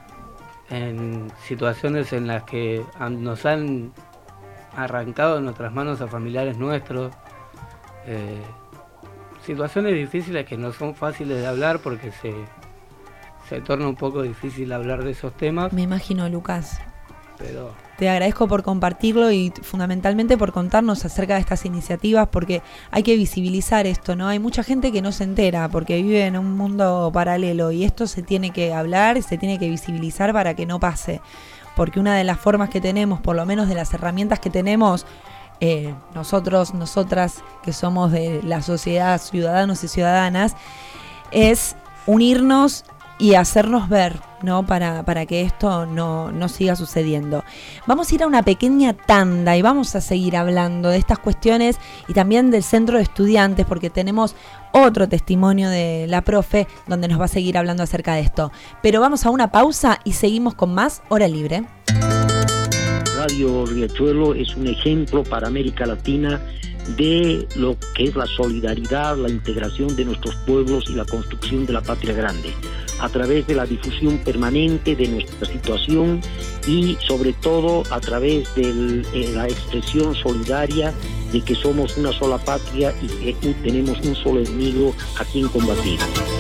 en situaciones en las que han- nos han arrancado de nuestras manos a familiares nuestros, eh, situaciones difíciles que no son fáciles de hablar porque se, se torna un poco difícil hablar de esos temas, Me imagino, Lucas. pero... Te agradezco por compartirlo y t- fundamentalmente por contarnos acerca de estas iniciativas, porque hay que visibilizar esto, ¿no? Hay mucha gente que no se entera porque vive en un mundo paralelo y esto se tiene que hablar, se tiene que visibilizar para que no pase. Porque una de las formas que tenemos, por lo menos de las herramientas que tenemos, eh, nosotros, nosotras que somos de la sociedad, ciudadanos y ciudadanas, es unirnos y hacernos ver, ¿no? Para, para que esto no, no siga sucediendo. Vamos a ir a una pequeña tanda y vamos a seguir hablando de estas cuestiones y también del centro de estudiantes, porque tenemos otro testimonio de la profe donde nos va a seguir hablando acerca de esto. Pero vamos a una pausa y seguimos con más Hora Libre. Radio Riachuelo es un ejemplo para América Latina de lo que es la solidaridad, la integración de nuestros pueblos y la construcción de la patria grande, a través de la difusión permanente de nuestra situación y sobre todo a través de la expresión solidaria de que somos una sola patria y que tenemos un solo enemigo a quien combatir.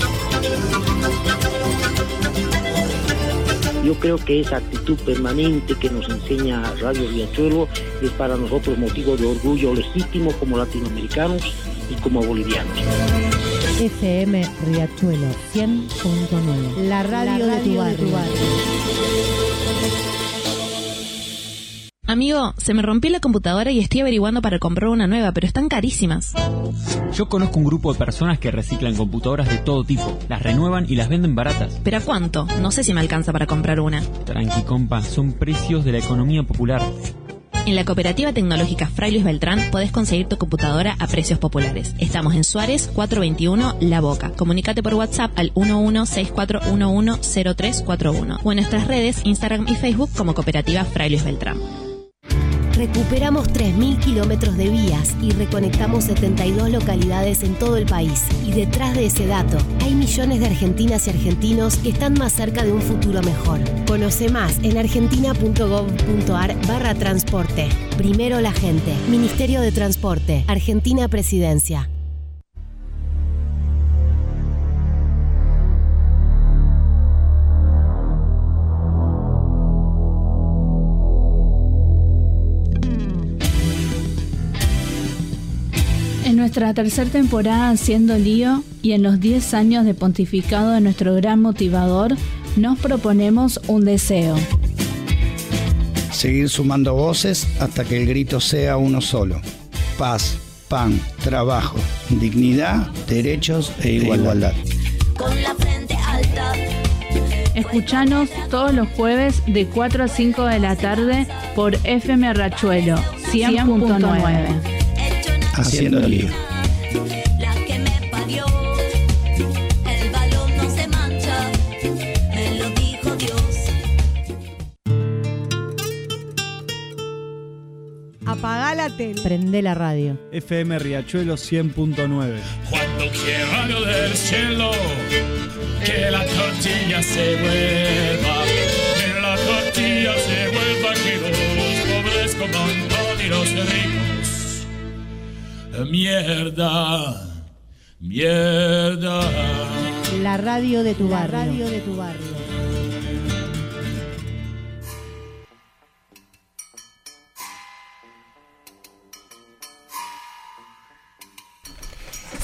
Yo creo que esa actitud permanente que nos enseña Radio Riachuelo es para nosotros motivo de orgullo legítimo como latinoamericanos y como bolivianos. F M Riachuelo cien punto nueve. La radio, La de tu radio de barrio. tu Amigo, se me rompió la computadora y estoy averiguando para comprar una nueva, pero están carísimas. Yo conozco un grupo de personas que reciclan computadoras de todo tipo, las renuevan y las venden baratas. ¿Pero a cuánto? No sé si me alcanza para comprar una. Tranqui, compa, son precios de la economía popular. En la Cooperativa Tecnológica Fray Luis Beltrán podés conseguir tu computadora a precios populares. Estamos en Suárez cuatrocientos veintiuno La Boca. Comunícate por WhatsApp al uno uno seis cuatro uno uno cero tres cuatro uno o en nuestras redes Instagram y Facebook como Cooperativa Fray Luis Beltrán. Recuperamos tres mil kilómetros de vías y reconectamos setenta y dos localidades en todo el país. Y detrás de ese dato, hay millones de argentinas y argentinos que están más cerca de un futuro mejor. Conoce más en argentina.gov.ar barra transporte. Primero la gente. Ministerio de Transporte. Argentina Presidencia. En nuestra tercera temporada Haciendo Lío y en los diez años de pontificado de nuestro gran motivador, nos proponemos un deseo. Seguir sumando voces hasta que el grito sea uno solo. Paz, pan, trabajo, dignidad, derechos e igualdad. Con la frente alta. Escuchanos todos los jueves de cuatro a cinco de la tarde por F M Riachuelo cien punto nueve. Haciendo lío. La que me parió, el balón no se mancha, me lo dijo Dios. Apagá la tele. Prende la radio. F M Riachuelo cien punto nueve. Cuando quiera yo del cielo, que la tortilla se vuelva, que la tortilla se vuelva, que los pobres coman pan y los ricos. Mierda, mierda. La radio de tu barrio. La radio de tu barrio.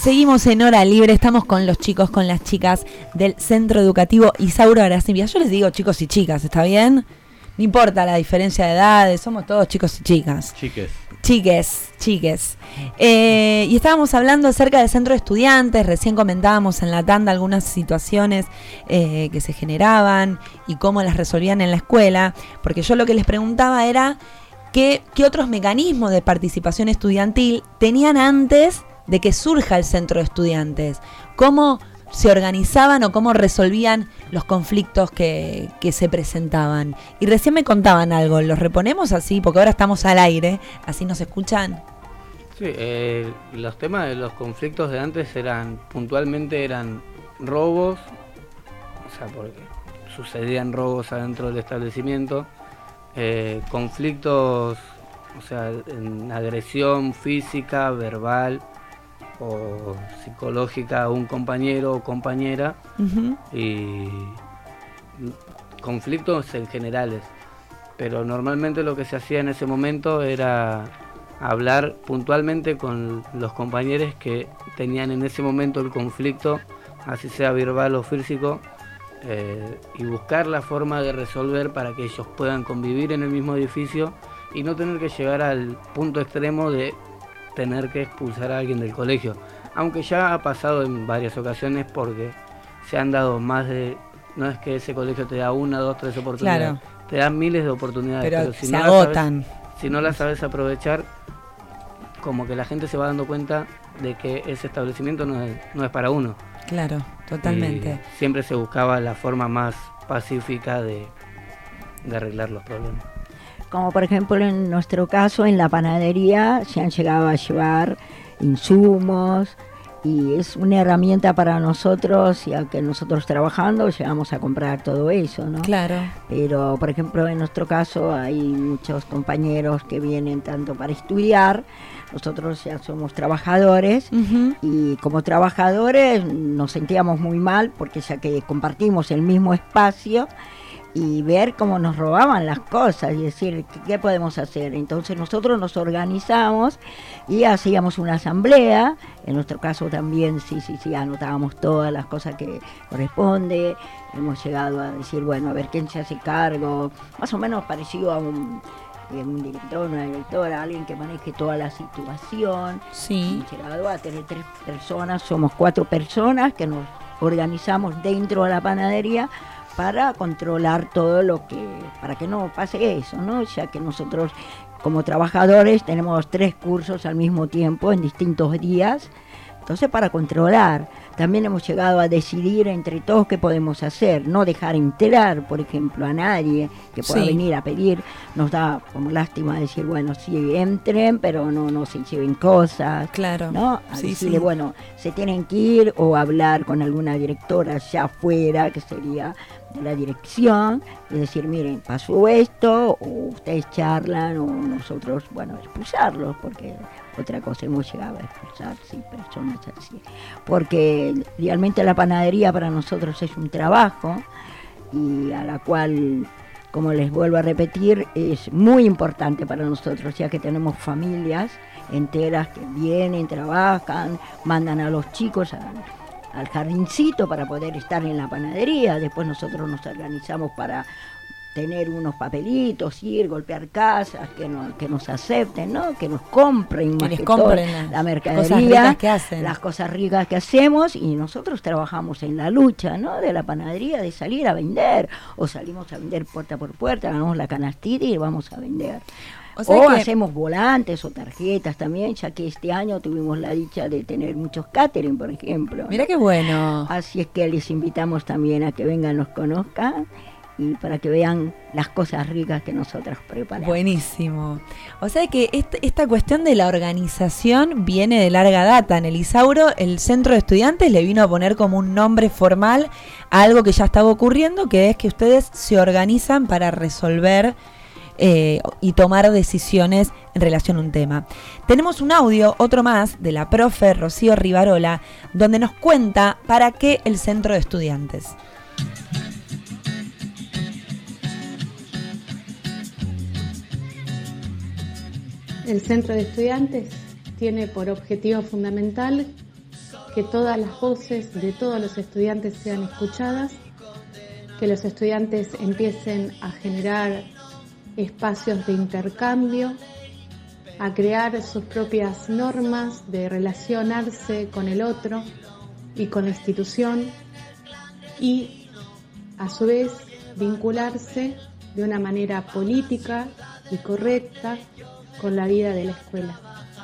seguimos en Hora Libre, estamos con los chicos, con las chicas del Centro Educativo Isauro Arancibia. Yo les digo chicos y chicas, ¿está bien? No importa la diferencia de edades, somos todos chicos y chicas. Chiques. Chiques, chiques. Eh, y estábamos hablando acerca del centro de estudiantes, recién comentábamos en la tanda algunas situaciones eh, que se generaban y cómo las resolvían en la escuela, porque yo lo que les preguntaba era qué, qué otros mecanismos de participación estudiantil tenían antes de que surja el centro de estudiantes, cómo se organizaban o cómo resolvían los conflictos que, que se presentaban. Y recién me contaban algo, ¿los reponemos así? Porque ahora estamos al aire, así nos escuchan. Sí, eh, los temas de los conflictos de antes eran, puntualmente eran robos, o sea, porque sucedían robos adentro del establecimiento, eh, conflictos, o sea, en agresión física, verbal o psicológica a un compañero o compañera, uh-huh. y conflictos en generales, pero normalmente lo que se hacía en ese momento era hablar puntualmente con los compañeros que tenían en ese momento el conflicto, así sea verbal o físico, eh, y buscar la forma de resolver para que ellos puedan convivir en el mismo edificio y no tener que llegar al punto extremo de tener que expulsar a alguien del colegio, aunque ya ha pasado en varias ocasiones porque se han dado más de, no es que ese colegio te da una, dos, tres oportunidades, claro. Te dan miles de oportunidades, pero, pero si se no agotan. Las sabes, si no las sabes aprovechar, como que la gente se va dando cuenta de que ese establecimiento no es, no es para uno. Claro, totalmente. Y siempre se buscaba la forma más pacífica de, de arreglar los problemas. Como por ejemplo en nuestro caso en la panadería se han llegado a llevar insumos y es una herramienta para nosotros, ya que nosotros trabajando llegamos a comprar todo eso, ¿no? Claro. Pero por ejemplo en nuestro caso hay muchos compañeros que vienen tanto para estudiar, nosotros ya somos trabajadores, uh-huh. y como trabajadores nos sentíamos muy mal porque ya que compartimos el mismo espacio, y ver cómo nos robaban las cosas y decir, ¿qué podemos hacer? Entonces nosotros nos organizamos y hacíamos una asamblea, en nuestro caso también, sí, sí, sí, anotábamos todas las cosas que corresponde, hemos llegado a decir, bueno, a ver quién se hace cargo, más o menos parecido a un, un director, una directora, alguien que maneje toda la situación. Sí. Hemos llegado a tener tres personas, somos cuatro personas que nos organizamos dentro de la panadería para controlar todo lo que, para que no pase eso, ¿no? Ya que nosotros como trabajadores tenemos tres cursos al mismo tiempo en distintos días, entonces para controlar. También hemos llegado a decidir entre todos qué podemos hacer, no dejar entrar, por ejemplo, a nadie que pueda sí. venir a pedir. Nos da como lástima decir, bueno, sí, entren, pero no, no se lleven cosas. Claro. ¿No? A sí, decirle, sí. bueno, se tienen que ir o hablar con alguna directora allá afuera, que sería de la dirección, y decir, miren, pasó esto, o ustedes charlan, o nosotros, bueno, expulsarlos, porque otra cosa hemos llegado a expulsar, sí, personas así. Porque realmente la panadería para nosotros es un trabajo, y a la cual, como les vuelvo a repetir, es muy importante para nosotros, ya que tenemos familias enteras que vienen, trabajan, mandan a los chicos a al jardincito para poder estar en la panadería, después nosotros nos organizamos para tener unos papelitos, ir, golpear casas, que, no, que nos acepten, ¿no? Que nos compren más que, que compren todo, la mercadería, cosas ricas que hacen. Las cosas ricas que hacemos, y nosotros trabajamos en la lucha, ¿no? De la panadería, de salir a vender, o salimos a vender puerta por puerta, ganamos la canastita y vamos a vender. O, sea o que... hacemos volantes o tarjetas también, ya que este año tuvimos la dicha de tener muchos catering, por ejemplo. Mira qué bueno. Así es que les invitamos también a que vengan, nos conozcan y para que vean las cosas ricas que nosotros preparamos. Buenísimo. O sea que esta, esta cuestión de la organización viene de larga data. En el Isauro, el centro de estudiantes le vino a poner como un nombre formal a algo que ya estaba ocurriendo, que es que ustedes se organizan para resolver Eh, y tomar decisiones en relación a un tema. Tenemos un audio, otro más, de la profe Rocío Rivarola, donde nos cuenta para qué el centro de estudiantes. El centro de estudiantes tiene por objetivo fundamental que todas las voces de todos los estudiantes sean escuchadas, que los estudiantes empiecen a generar espacios de intercambio, a crear sus propias normas de relacionarse con el otro y con la institución y, a su vez, vincularse de una manera política y correcta con la vida de la escuela.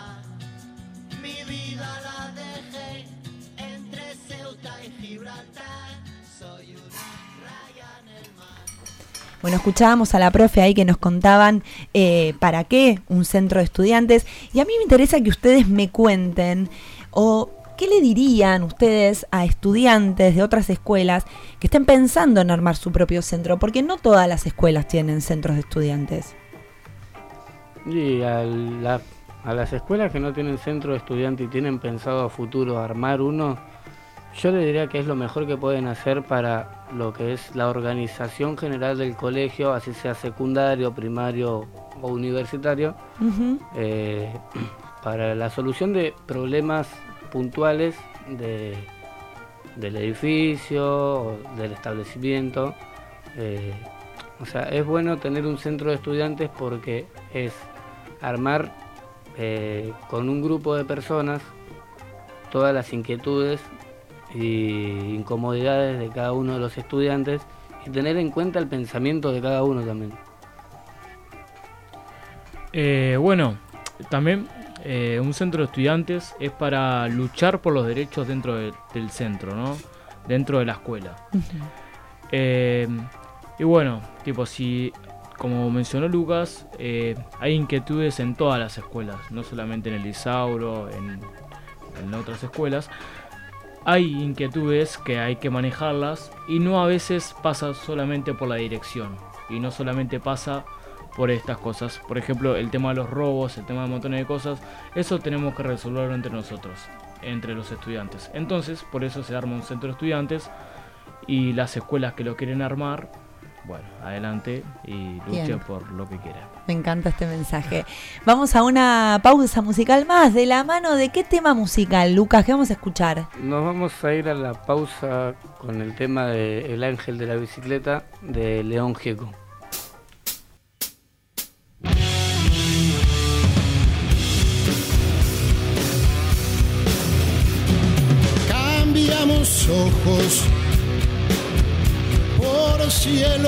Bueno, escuchábamos a la profe ahí que nos contaban eh, para qué un centro de estudiantes, y a mí me interesa que ustedes me cuenten o qué le dirían ustedes a estudiantes de otras escuelas que estén pensando en armar su propio centro, porque no todas las escuelas tienen centros de estudiantes. Y a, la, a las escuelas que no tienen centro de estudiantes y tienen pensado a futuro armar uno, yo le diría que es lo mejor que pueden hacer para lo que es la organización general del colegio, así sea secundario, primario o universitario, uh-huh. eh, para la solución de problemas puntuales de, del edificio, del establecimiento. Eh, o sea, es bueno tener un centro de estudiantes porque es armar eh, con un grupo de personas todas las inquietudes y incomodidades de cada uno de los estudiantes y tener en cuenta el pensamiento de cada uno también. Eh, bueno, también eh, un centro de estudiantes es para luchar por los derechos dentro de, del centro, ¿no? Dentro de la escuela. Uh-huh. Eh, y bueno, tipo, si, como mencionó Lucas, eh, hay inquietudes en todas las escuelas, no solamente en el Isauro, en, en otras escuelas. Hay inquietudes que hay que manejarlas y no a veces pasa solamente por la dirección y no solamente pasa por estas cosas. Por ejemplo, el tema de los robos, el tema de montones de cosas, eso tenemos que resolverlo entre nosotros, entre los estudiantes. Entonces, por eso se arma un centro de estudiantes y las escuelas que lo quieren armar, bueno, adelante y luchen por lo que quieran. Me encanta este mensaje. Vamos a una pausa musical más. ¿De la mano de qué tema musical, Lucas? ¿Qué vamos a escuchar? Nos vamos a ir a la pausa con el tema de El Ángel de la Bicicleta de León Gieco. Cambiamos ojos por cielo,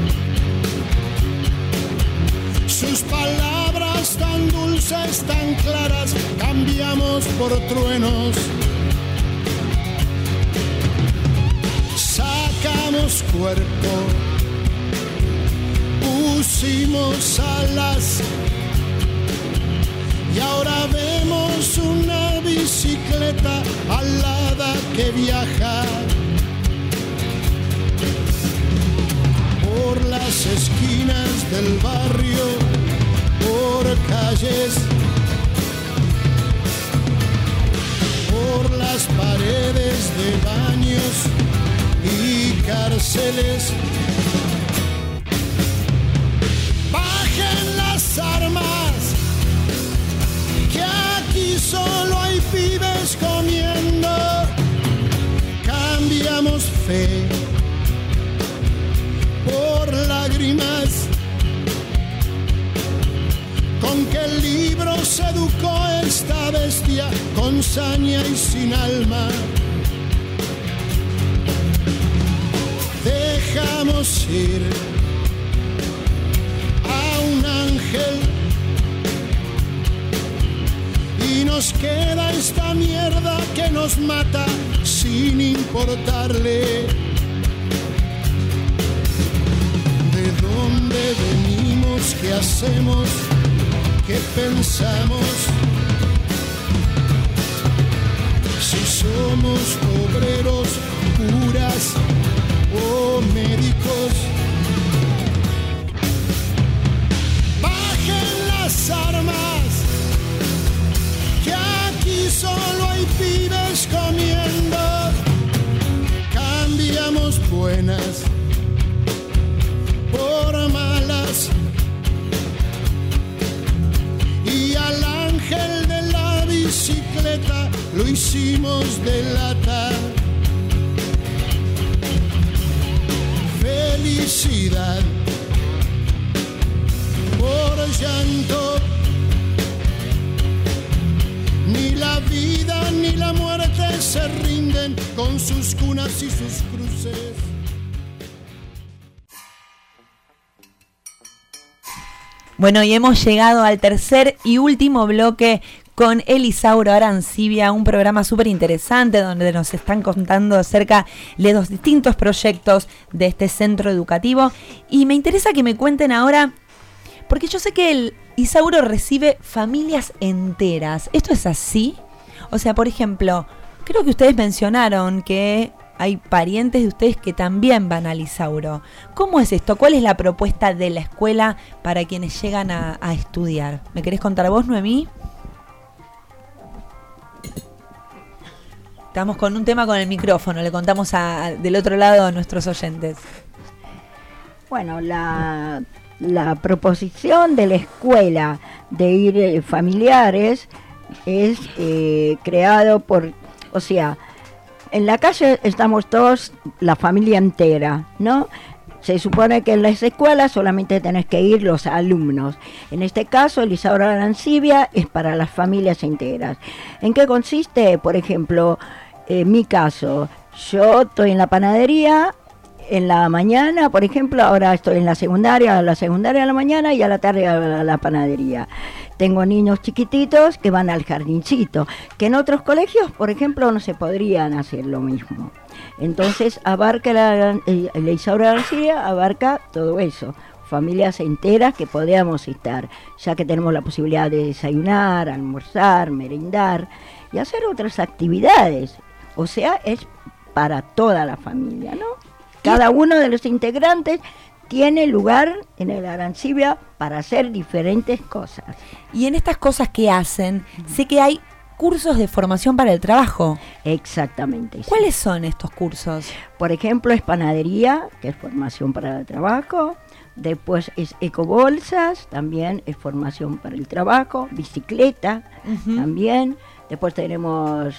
sus palabras tan dulces, tan claras, cambiamos por truenos. Sacamos cuerpo, pusimos alas y ahora vemos una bicicleta alada que viaja por las esquinas del barrio, por calles, por las paredes de baños y cárceles. Bajen las armas, que aquí solo hay pibes comiendo. Cambiamos fe por lágrimas, con que el libro se educó esta bestia con saña y sin alma. Dejamos ir a un ángel y nos queda esta mierda que nos mata sin importarle de dónde venimos, qué hacemos, qué pensamos, si somos obreros, curas o médicos. Bajen las armas, que aquí solo hay pibes comiendo. Cambiamos buenas por malas y al ángel de la bicicleta lo lo hicimos delatar. Felicidad por llanto, ni la vida ni la muerte se rinden con sus cunas y sus cruces. Bueno, y hemos llegado al tercer y último bloque con Elisauro Arancibia, un programa súper interesante donde nos están contando acerca de los distintos proyectos de este centro educativo. Y me interesa que me cuenten ahora, porque yo sé que el Isauro recibe familias enteras. ¿Esto es así? O sea, por ejemplo, creo que ustedes mencionaron que hay parientes de ustedes que también van al Isauro. ¿Cómo es esto? ¿Cuál es la propuesta de la escuela para quienes llegan a, a estudiar? ¿Me querés contar vos, Noemí? Estamos con un tema con el micrófono, le contamos a, a, del otro lado a nuestros oyentes. Bueno, la, la proposición de la escuela de ir eh, familiares es eh, creado por, o sea, en la calle estamos todos, la familia entera, ¿no? Se supone que en las escuelas solamente tenés que ir los alumnos. En este caso, el Isauro Arancibia es para las familias enteras. ¿En qué consiste? Por ejemplo, en mi caso, yo estoy en la panadería en la mañana, por ejemplo, ahora estoy en la secundaria, a la secundaria a la mañana y a la tarde a la panadería. Tengo niños chiquititos que van al jardincito, que en otros colegios, por ejemplo, no se podrían hacer lo mismo. Entonces, abarca la, el Isauro Arancibia abarca todo eso, familias enteras que podamos estar, ya que tenemos la posibilidad de desayunar, almorzar, merendar y hacer otras actividades. O sea, es para toda la familia, ¿no? Cada uno de los integrantes tiene lugar en el Arancibia para hacer diferentes cosas. Y en estas cosas que hacen, sé que hay cursos de formación para el trabajo. Exactamente. Sí. ¿Cuáles son estos cursos? Por ejemplo, es panadería, que es formación para el trabajo. Después es ecobolsas, también es formación para el trabajo. Bicicleta, uh-huh. también. Después tenemos...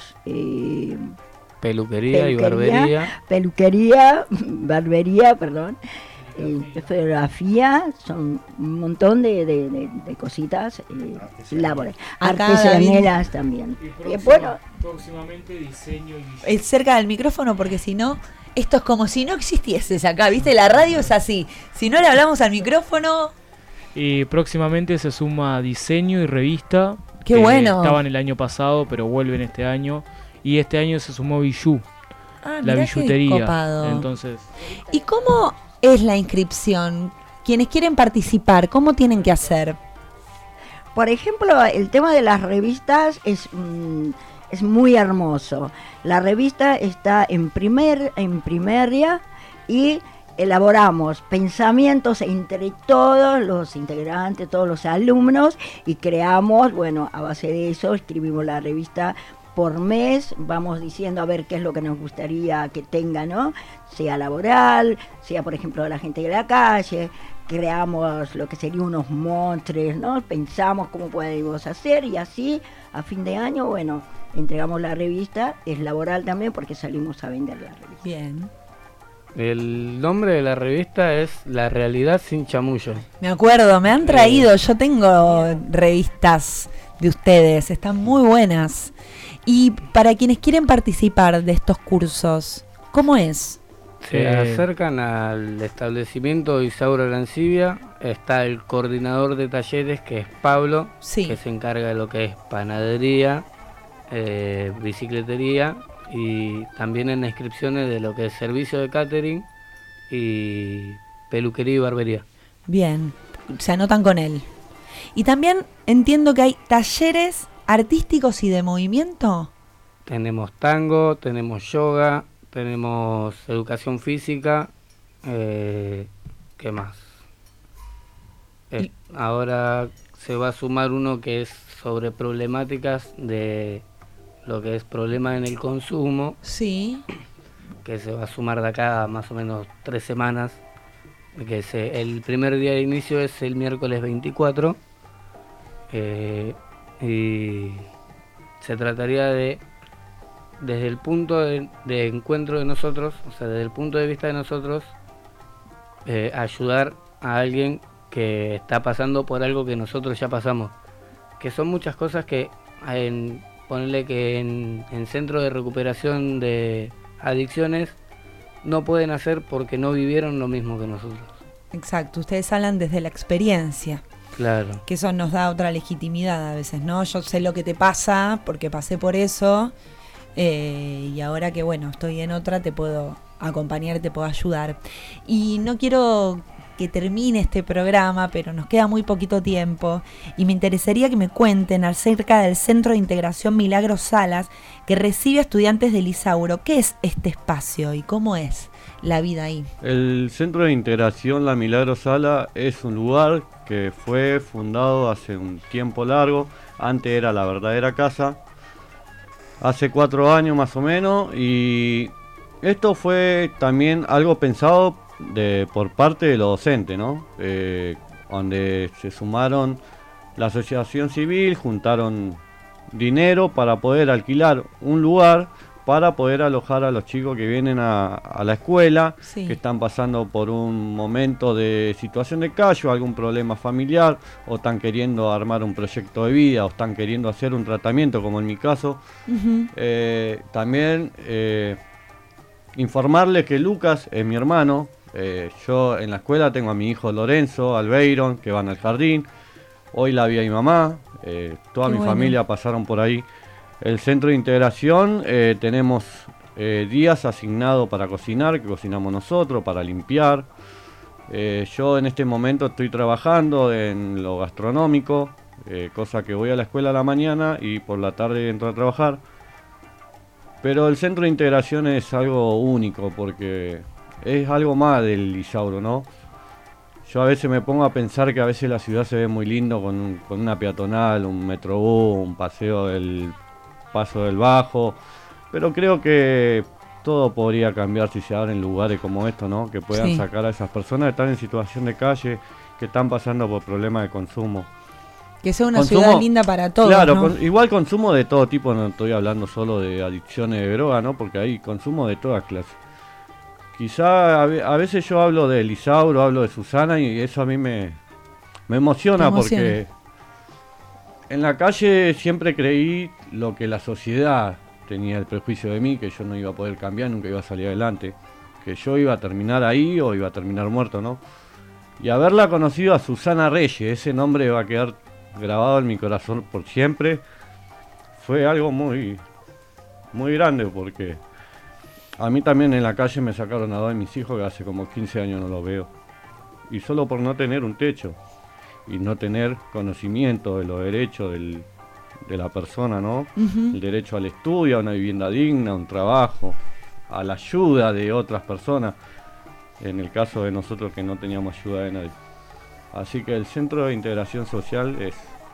Eh, peluquería, peluquería y barbería. Peluquería, barbería, perdón. Eh, fotografía, son un montón de, de, de, de cositas, eh, labores, artesaneras también. Y próxima, eh, bueno, próximamente diseño y diseño. Es cerca del micrófono porque si no, esto es como si no existieses acá, ¿viste? La radio es así, si no le hablamos al micrófono... Y próximamente se suma diseño y revista. ¡Qué bueno! Estaban el año pasado, pero vuelven este año. Y este año se sumó Bijou, ah, la billutería. Copado. Entonces, ¿y cómo es la inscripción? Quienes quieren participar, ¿cómo tienen que hacer? Por ejemplo, el tema de las revistas es, mm, es muy hermoso. La revista está en primer en primaria y elaboramos pensamientos entre todos los integrantes, todos los alumnos y creamos, bueno, a base de eso escribimos la revista por mes, vamos diciendo a ver qué es lo que nos gustaría que tenga, ¿no? Sea laboral, sea por ejemplo la gente de la calle, creamos lo que serían unos monstruos, ¿no? Pensamos cómo podemos hacer y así a fin de año, bueno, entregamos la revista, es laboral también porque salimos a vender la revista. Bien. El nombre de la revista es La Realidad Sin Chamullo. Me acuerdo, me han traído, yo tengo revistas de ustedes, están muy buenas. Y para quienes quieren participar de estos cursos, ¿cómo es? Se eh, acercan al establecimiento de Isauro Arancibia, está el coordinador de talleres que es Pablo, sí. que se encarga de lo que es panadería, eh, bicicletería y también en inscripciones de lo que es servicio de catering y peluquería y barbería. Bien, se anotan con él. Y también entiendo que hay talleres artísticos y de movimiento. Tenemos tango, tenemos yoga, tenemos educación física, eh, ¿qué más? Eh, ahora se va a sumar uno que es sobre problemáticas de lo que es problema en el consumo. Sí. Que se va a sumar de acá a más o menos tres semanas. Que se, el primer día de inicio es el miércoles veinticuatro. Eh, y se trataría de desde el punto de, de encuentro de nosotros, o sea, desde el punto de vista de nosotros, eh, ayudar a alguien que está pasando por algo que nosotros ya pasamos, que son muchas cosas que, en, ponerle que en, en centro de recuperación de adicciones no pueden hacer porque no vivieron lo mismo que nosotros. Exacto, ustedes hablan desde la experiencia. Claro. Que eso nos da otra legitimidad a veces, ¿no? Yo sé lo que te pasa porque pasé por eso, eh, y ahora que, bueno, estoy en otra, te puedo acompañar, te puedo ayudar. Y no quiero que termine este programa, pero nos queda muy poquito tiempo y me interesaría que me cuenten acerca del Centro de Integración Milagros Salas, que recibe a estudiantes del Isauro. ¿Qué es este espacio y cómo es la vida ahí? El Centro de Integración La Milagros Sala es un lugar que fue fundado hace un tiempo largo. Antes era la verdadera casa, hace cuatro años más o menos, y esto fue también algo pensado de por parte de los docentes, ¿no? Eh, donde se sumaron la asociación civil, juntaron dinero para poder alquilar un lugar para poder alojar a los chicos que vienen a, a la escuela, sí, que están pasando por un momento de situación de calle o algún problema familiar, o están queriendo armar un proyecto de vida, o están queriendo hacer un tratamiento, como en mi caso. Uh-huh. Eh, también eh, informarles que Lucas es mi hermano. Eh, yo en la escuela tengo a mi hijo Lorenzo, Albeiron, que van al jardín. Hoy la vi a mi mamá, eh, toda Qué mi bueno. familia pasaron por ahí. El centro de integración, eh, tenemos eh, días asignados para cocinar, que cocinamos nosotros, para limpiar. Eh, yo en este momento estoy trabajando en lo gastronómico, eh, cosa que voy a la escuela a la mañana y por la tarde entro a trabajar. Pero el centro de integración es algo único porque es algo más del Isauro, ¿no? Yo a veces me pongo a pensar que a veces la ciudad se ve muy lindo con, un, con una peatonal, un metrobús, un paseo del Paso del Bajo, pero creo que todo podría cambiar si se abren lugares como estos, ¿no? Que puedan sí. sacar a esas personas que están en situación de calle, que están pasando por problemas de consumo. Que sea una consumo, ciudad linda para todos, claro, ¿no? con, igual consumo de todo tipo, no estoy hablando solo de adicciones de droga, ¿no? Porque hay consumo de todas clases. Quizá a, a veces yo hablo de Isauro, hablo de Susana y eso a mí me, me emociona, emociona porque en la calle siempre creí lo que la sociedad tenía el prejuicio de mí, que yo no iba a poder cambiar, nunca iba a salir adelante, que yo iba a terminar ahí o iba a terminar muerto, ¿no? Y haberla conocido a Susana Reyes, ese nombre va a quedar grabado en mi corazón por siempre, fue algo muy, muy grande porque a mí también en la calle me sacaron a dos de mis hijos que hace como quince años no los veo. Y solo por no tener un techo y no tener conocimiento de los derechos del, de la persona, ¿no? Uh-huh. El derecho al estudio, a una vivienda digna, a un trabajo, a la ayuda de otras personas. En el caso de nosotros que no teníamos ayuda de nadie. Así que el Centro de Integración Social es,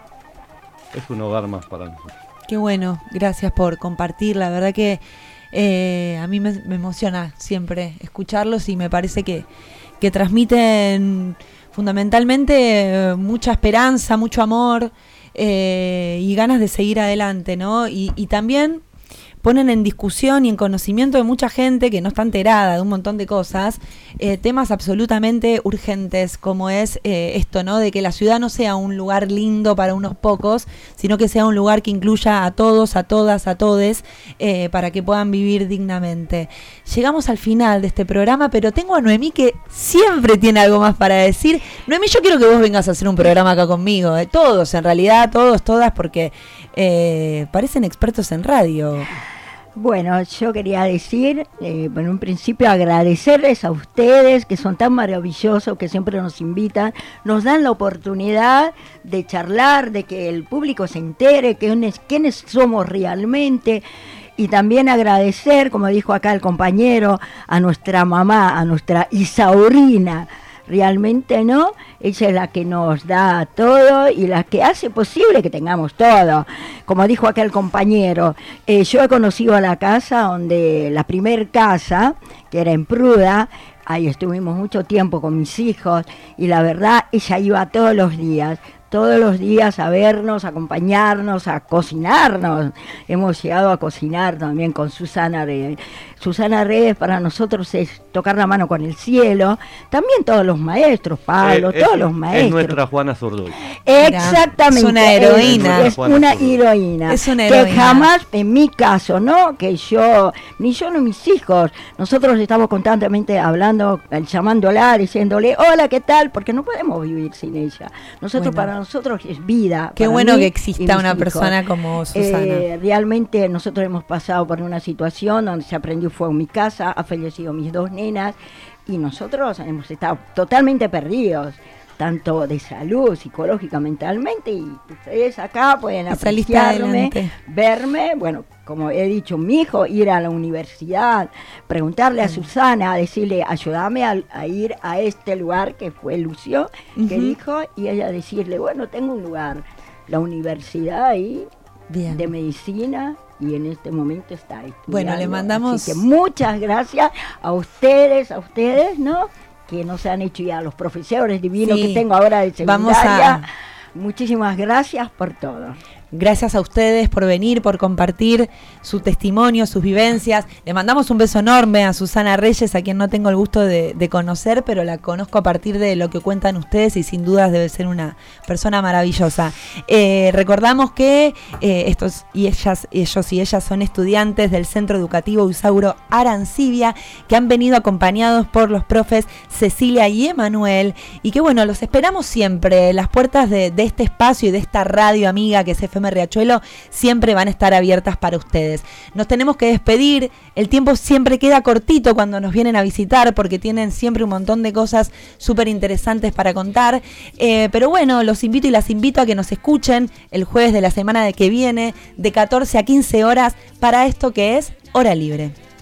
es un hogar más para nosotros. Qué bueno, gracias por compartir. La verdad que Eh, a mí me, me emociona siempre escucharlos y me parece que, que transmiten fundamentalmente eh, mucha esperanza, mucho amor eh, y ganas de seguir adelante, ¿no? Y, y también ponen en discusión y en conocimiento de mucha gente que no está enterada de un montón de cosas, eh, temas absolutamente urgentes, como es eh, esto, ¿no? De que la ciudad no sea un lugar lindo para unos pocos, sino que sea un lugar que incluya a todos, a todas, a todes, eh, para que puedan vivir dignamente. Llegamos al final de este programa, pero tengo a Noemí que siempre tiene algo más para decir. Noemí, yo quiero que vos vengas a hacer un programa acá conmigo, eh, todos, en realidad, todos, todas, porque eh, parecen expertos en radio. Bueno, yo quería decir, eh, en un principio agradecerles a ustedes que son tan maravillosos, que siempre nos invitan, nos dan la oportunidad de charlar, de que el público se entere quiénes, quiénes somos realmente, y también agradecer, como dijo acá el compañero, a nuestra mamá, a nuestra Isaurina. Realmente, ¿no? Ella es la que nos da todo y la que hace posible que tengamos todo. Como dijo acá el compañero, eh, yo he conocido a la casa donde la primer casa, que era en Pruda, ahí estuvimos mucho tiempo con mis hijos y la verdad ella iba todos los días. todos los días a vernos, a acompañarnos, a cocinarnos. Hemos llegado a cocinar también con Susana Reyes. Susana Reyes para nosotros es tocar la mano con el cielo. También todos los maestros, Pablo, Eh, todos es- los maestros. Es nuestra Juana Zurduy. Exactamente. Es una heroína. Es, es una heroína. Es una Que heroína. jamás, en mi caso, ¿no? Que yo, ni yo ni mis hijos, nosotros estamos constantemente hablando, eh, llamándola, diciéndole, hola, ¿qué tal? Porque no podemos vivir sin ella. Nosotros, Bueno. para nosotros es vida. Qué para bueno mí que y exista mis una hijos. persona como Susana. Eh, realmente nosotros hemos pasado por una situación donde se prendió fuego en mi casa, ha fallecido mis dos nenas y nosotros hemos estado totalmente perdidos, tanto de salud, psicológica, mentalmente, y ustedes acá pueden Y saliste apreciarme, adelante. verme, bueno, como he dicho, mi hijo, ir a la universidad, preguntarle a Susana, decirle, ayúdame a, a ir a este lugar que fue Lucio, que Ujú. dijo, y ella decirle, bueno, tengo un lugar, la universidad ahí, Bien. de medicina, y en este momento está estudiando. Bueno, le mandamos- Así que muchas gracias a ustedes, a ustedes, ¿no? Que nos han hecho ya los profesores divinos Sí. que tengo ahora de Vamos secundaria. a- Muchísimas gracias por todo. Gracias a ustedes por venir, por compartir su testimonio, sus vivencias. Le mandamos un beso enorme a Susana Reyes, a quien no tengo el gusto de, de conocer, pero la conozco a partir de lo que cuentan ustedes y sin dudas debe ser una persona maravillosa. Eh, recordamos que eh, estos y ellas, ellos y ellas son estudiantes del Centro Educativo Isauro Arancibia, que han venido acompañados por los profes Cecilia y Emanuel, y que bueno, los esperamos siempre. Las puertas de, de este espacio y de esta radio amiga que es F M Riachuelo siempre van a estar abiertas para ustedes. Nos tenemos que despedir, el tiempo siempre queda cortito cuando nos vienen a visitar porque tienen siempre un montón de cosas súper interesantes para contar, eh, pero bueno, los invito y las invito a que nos escuchen el jueves de la semana de que viene de catorce a quince horas para esto que es Hora Libre.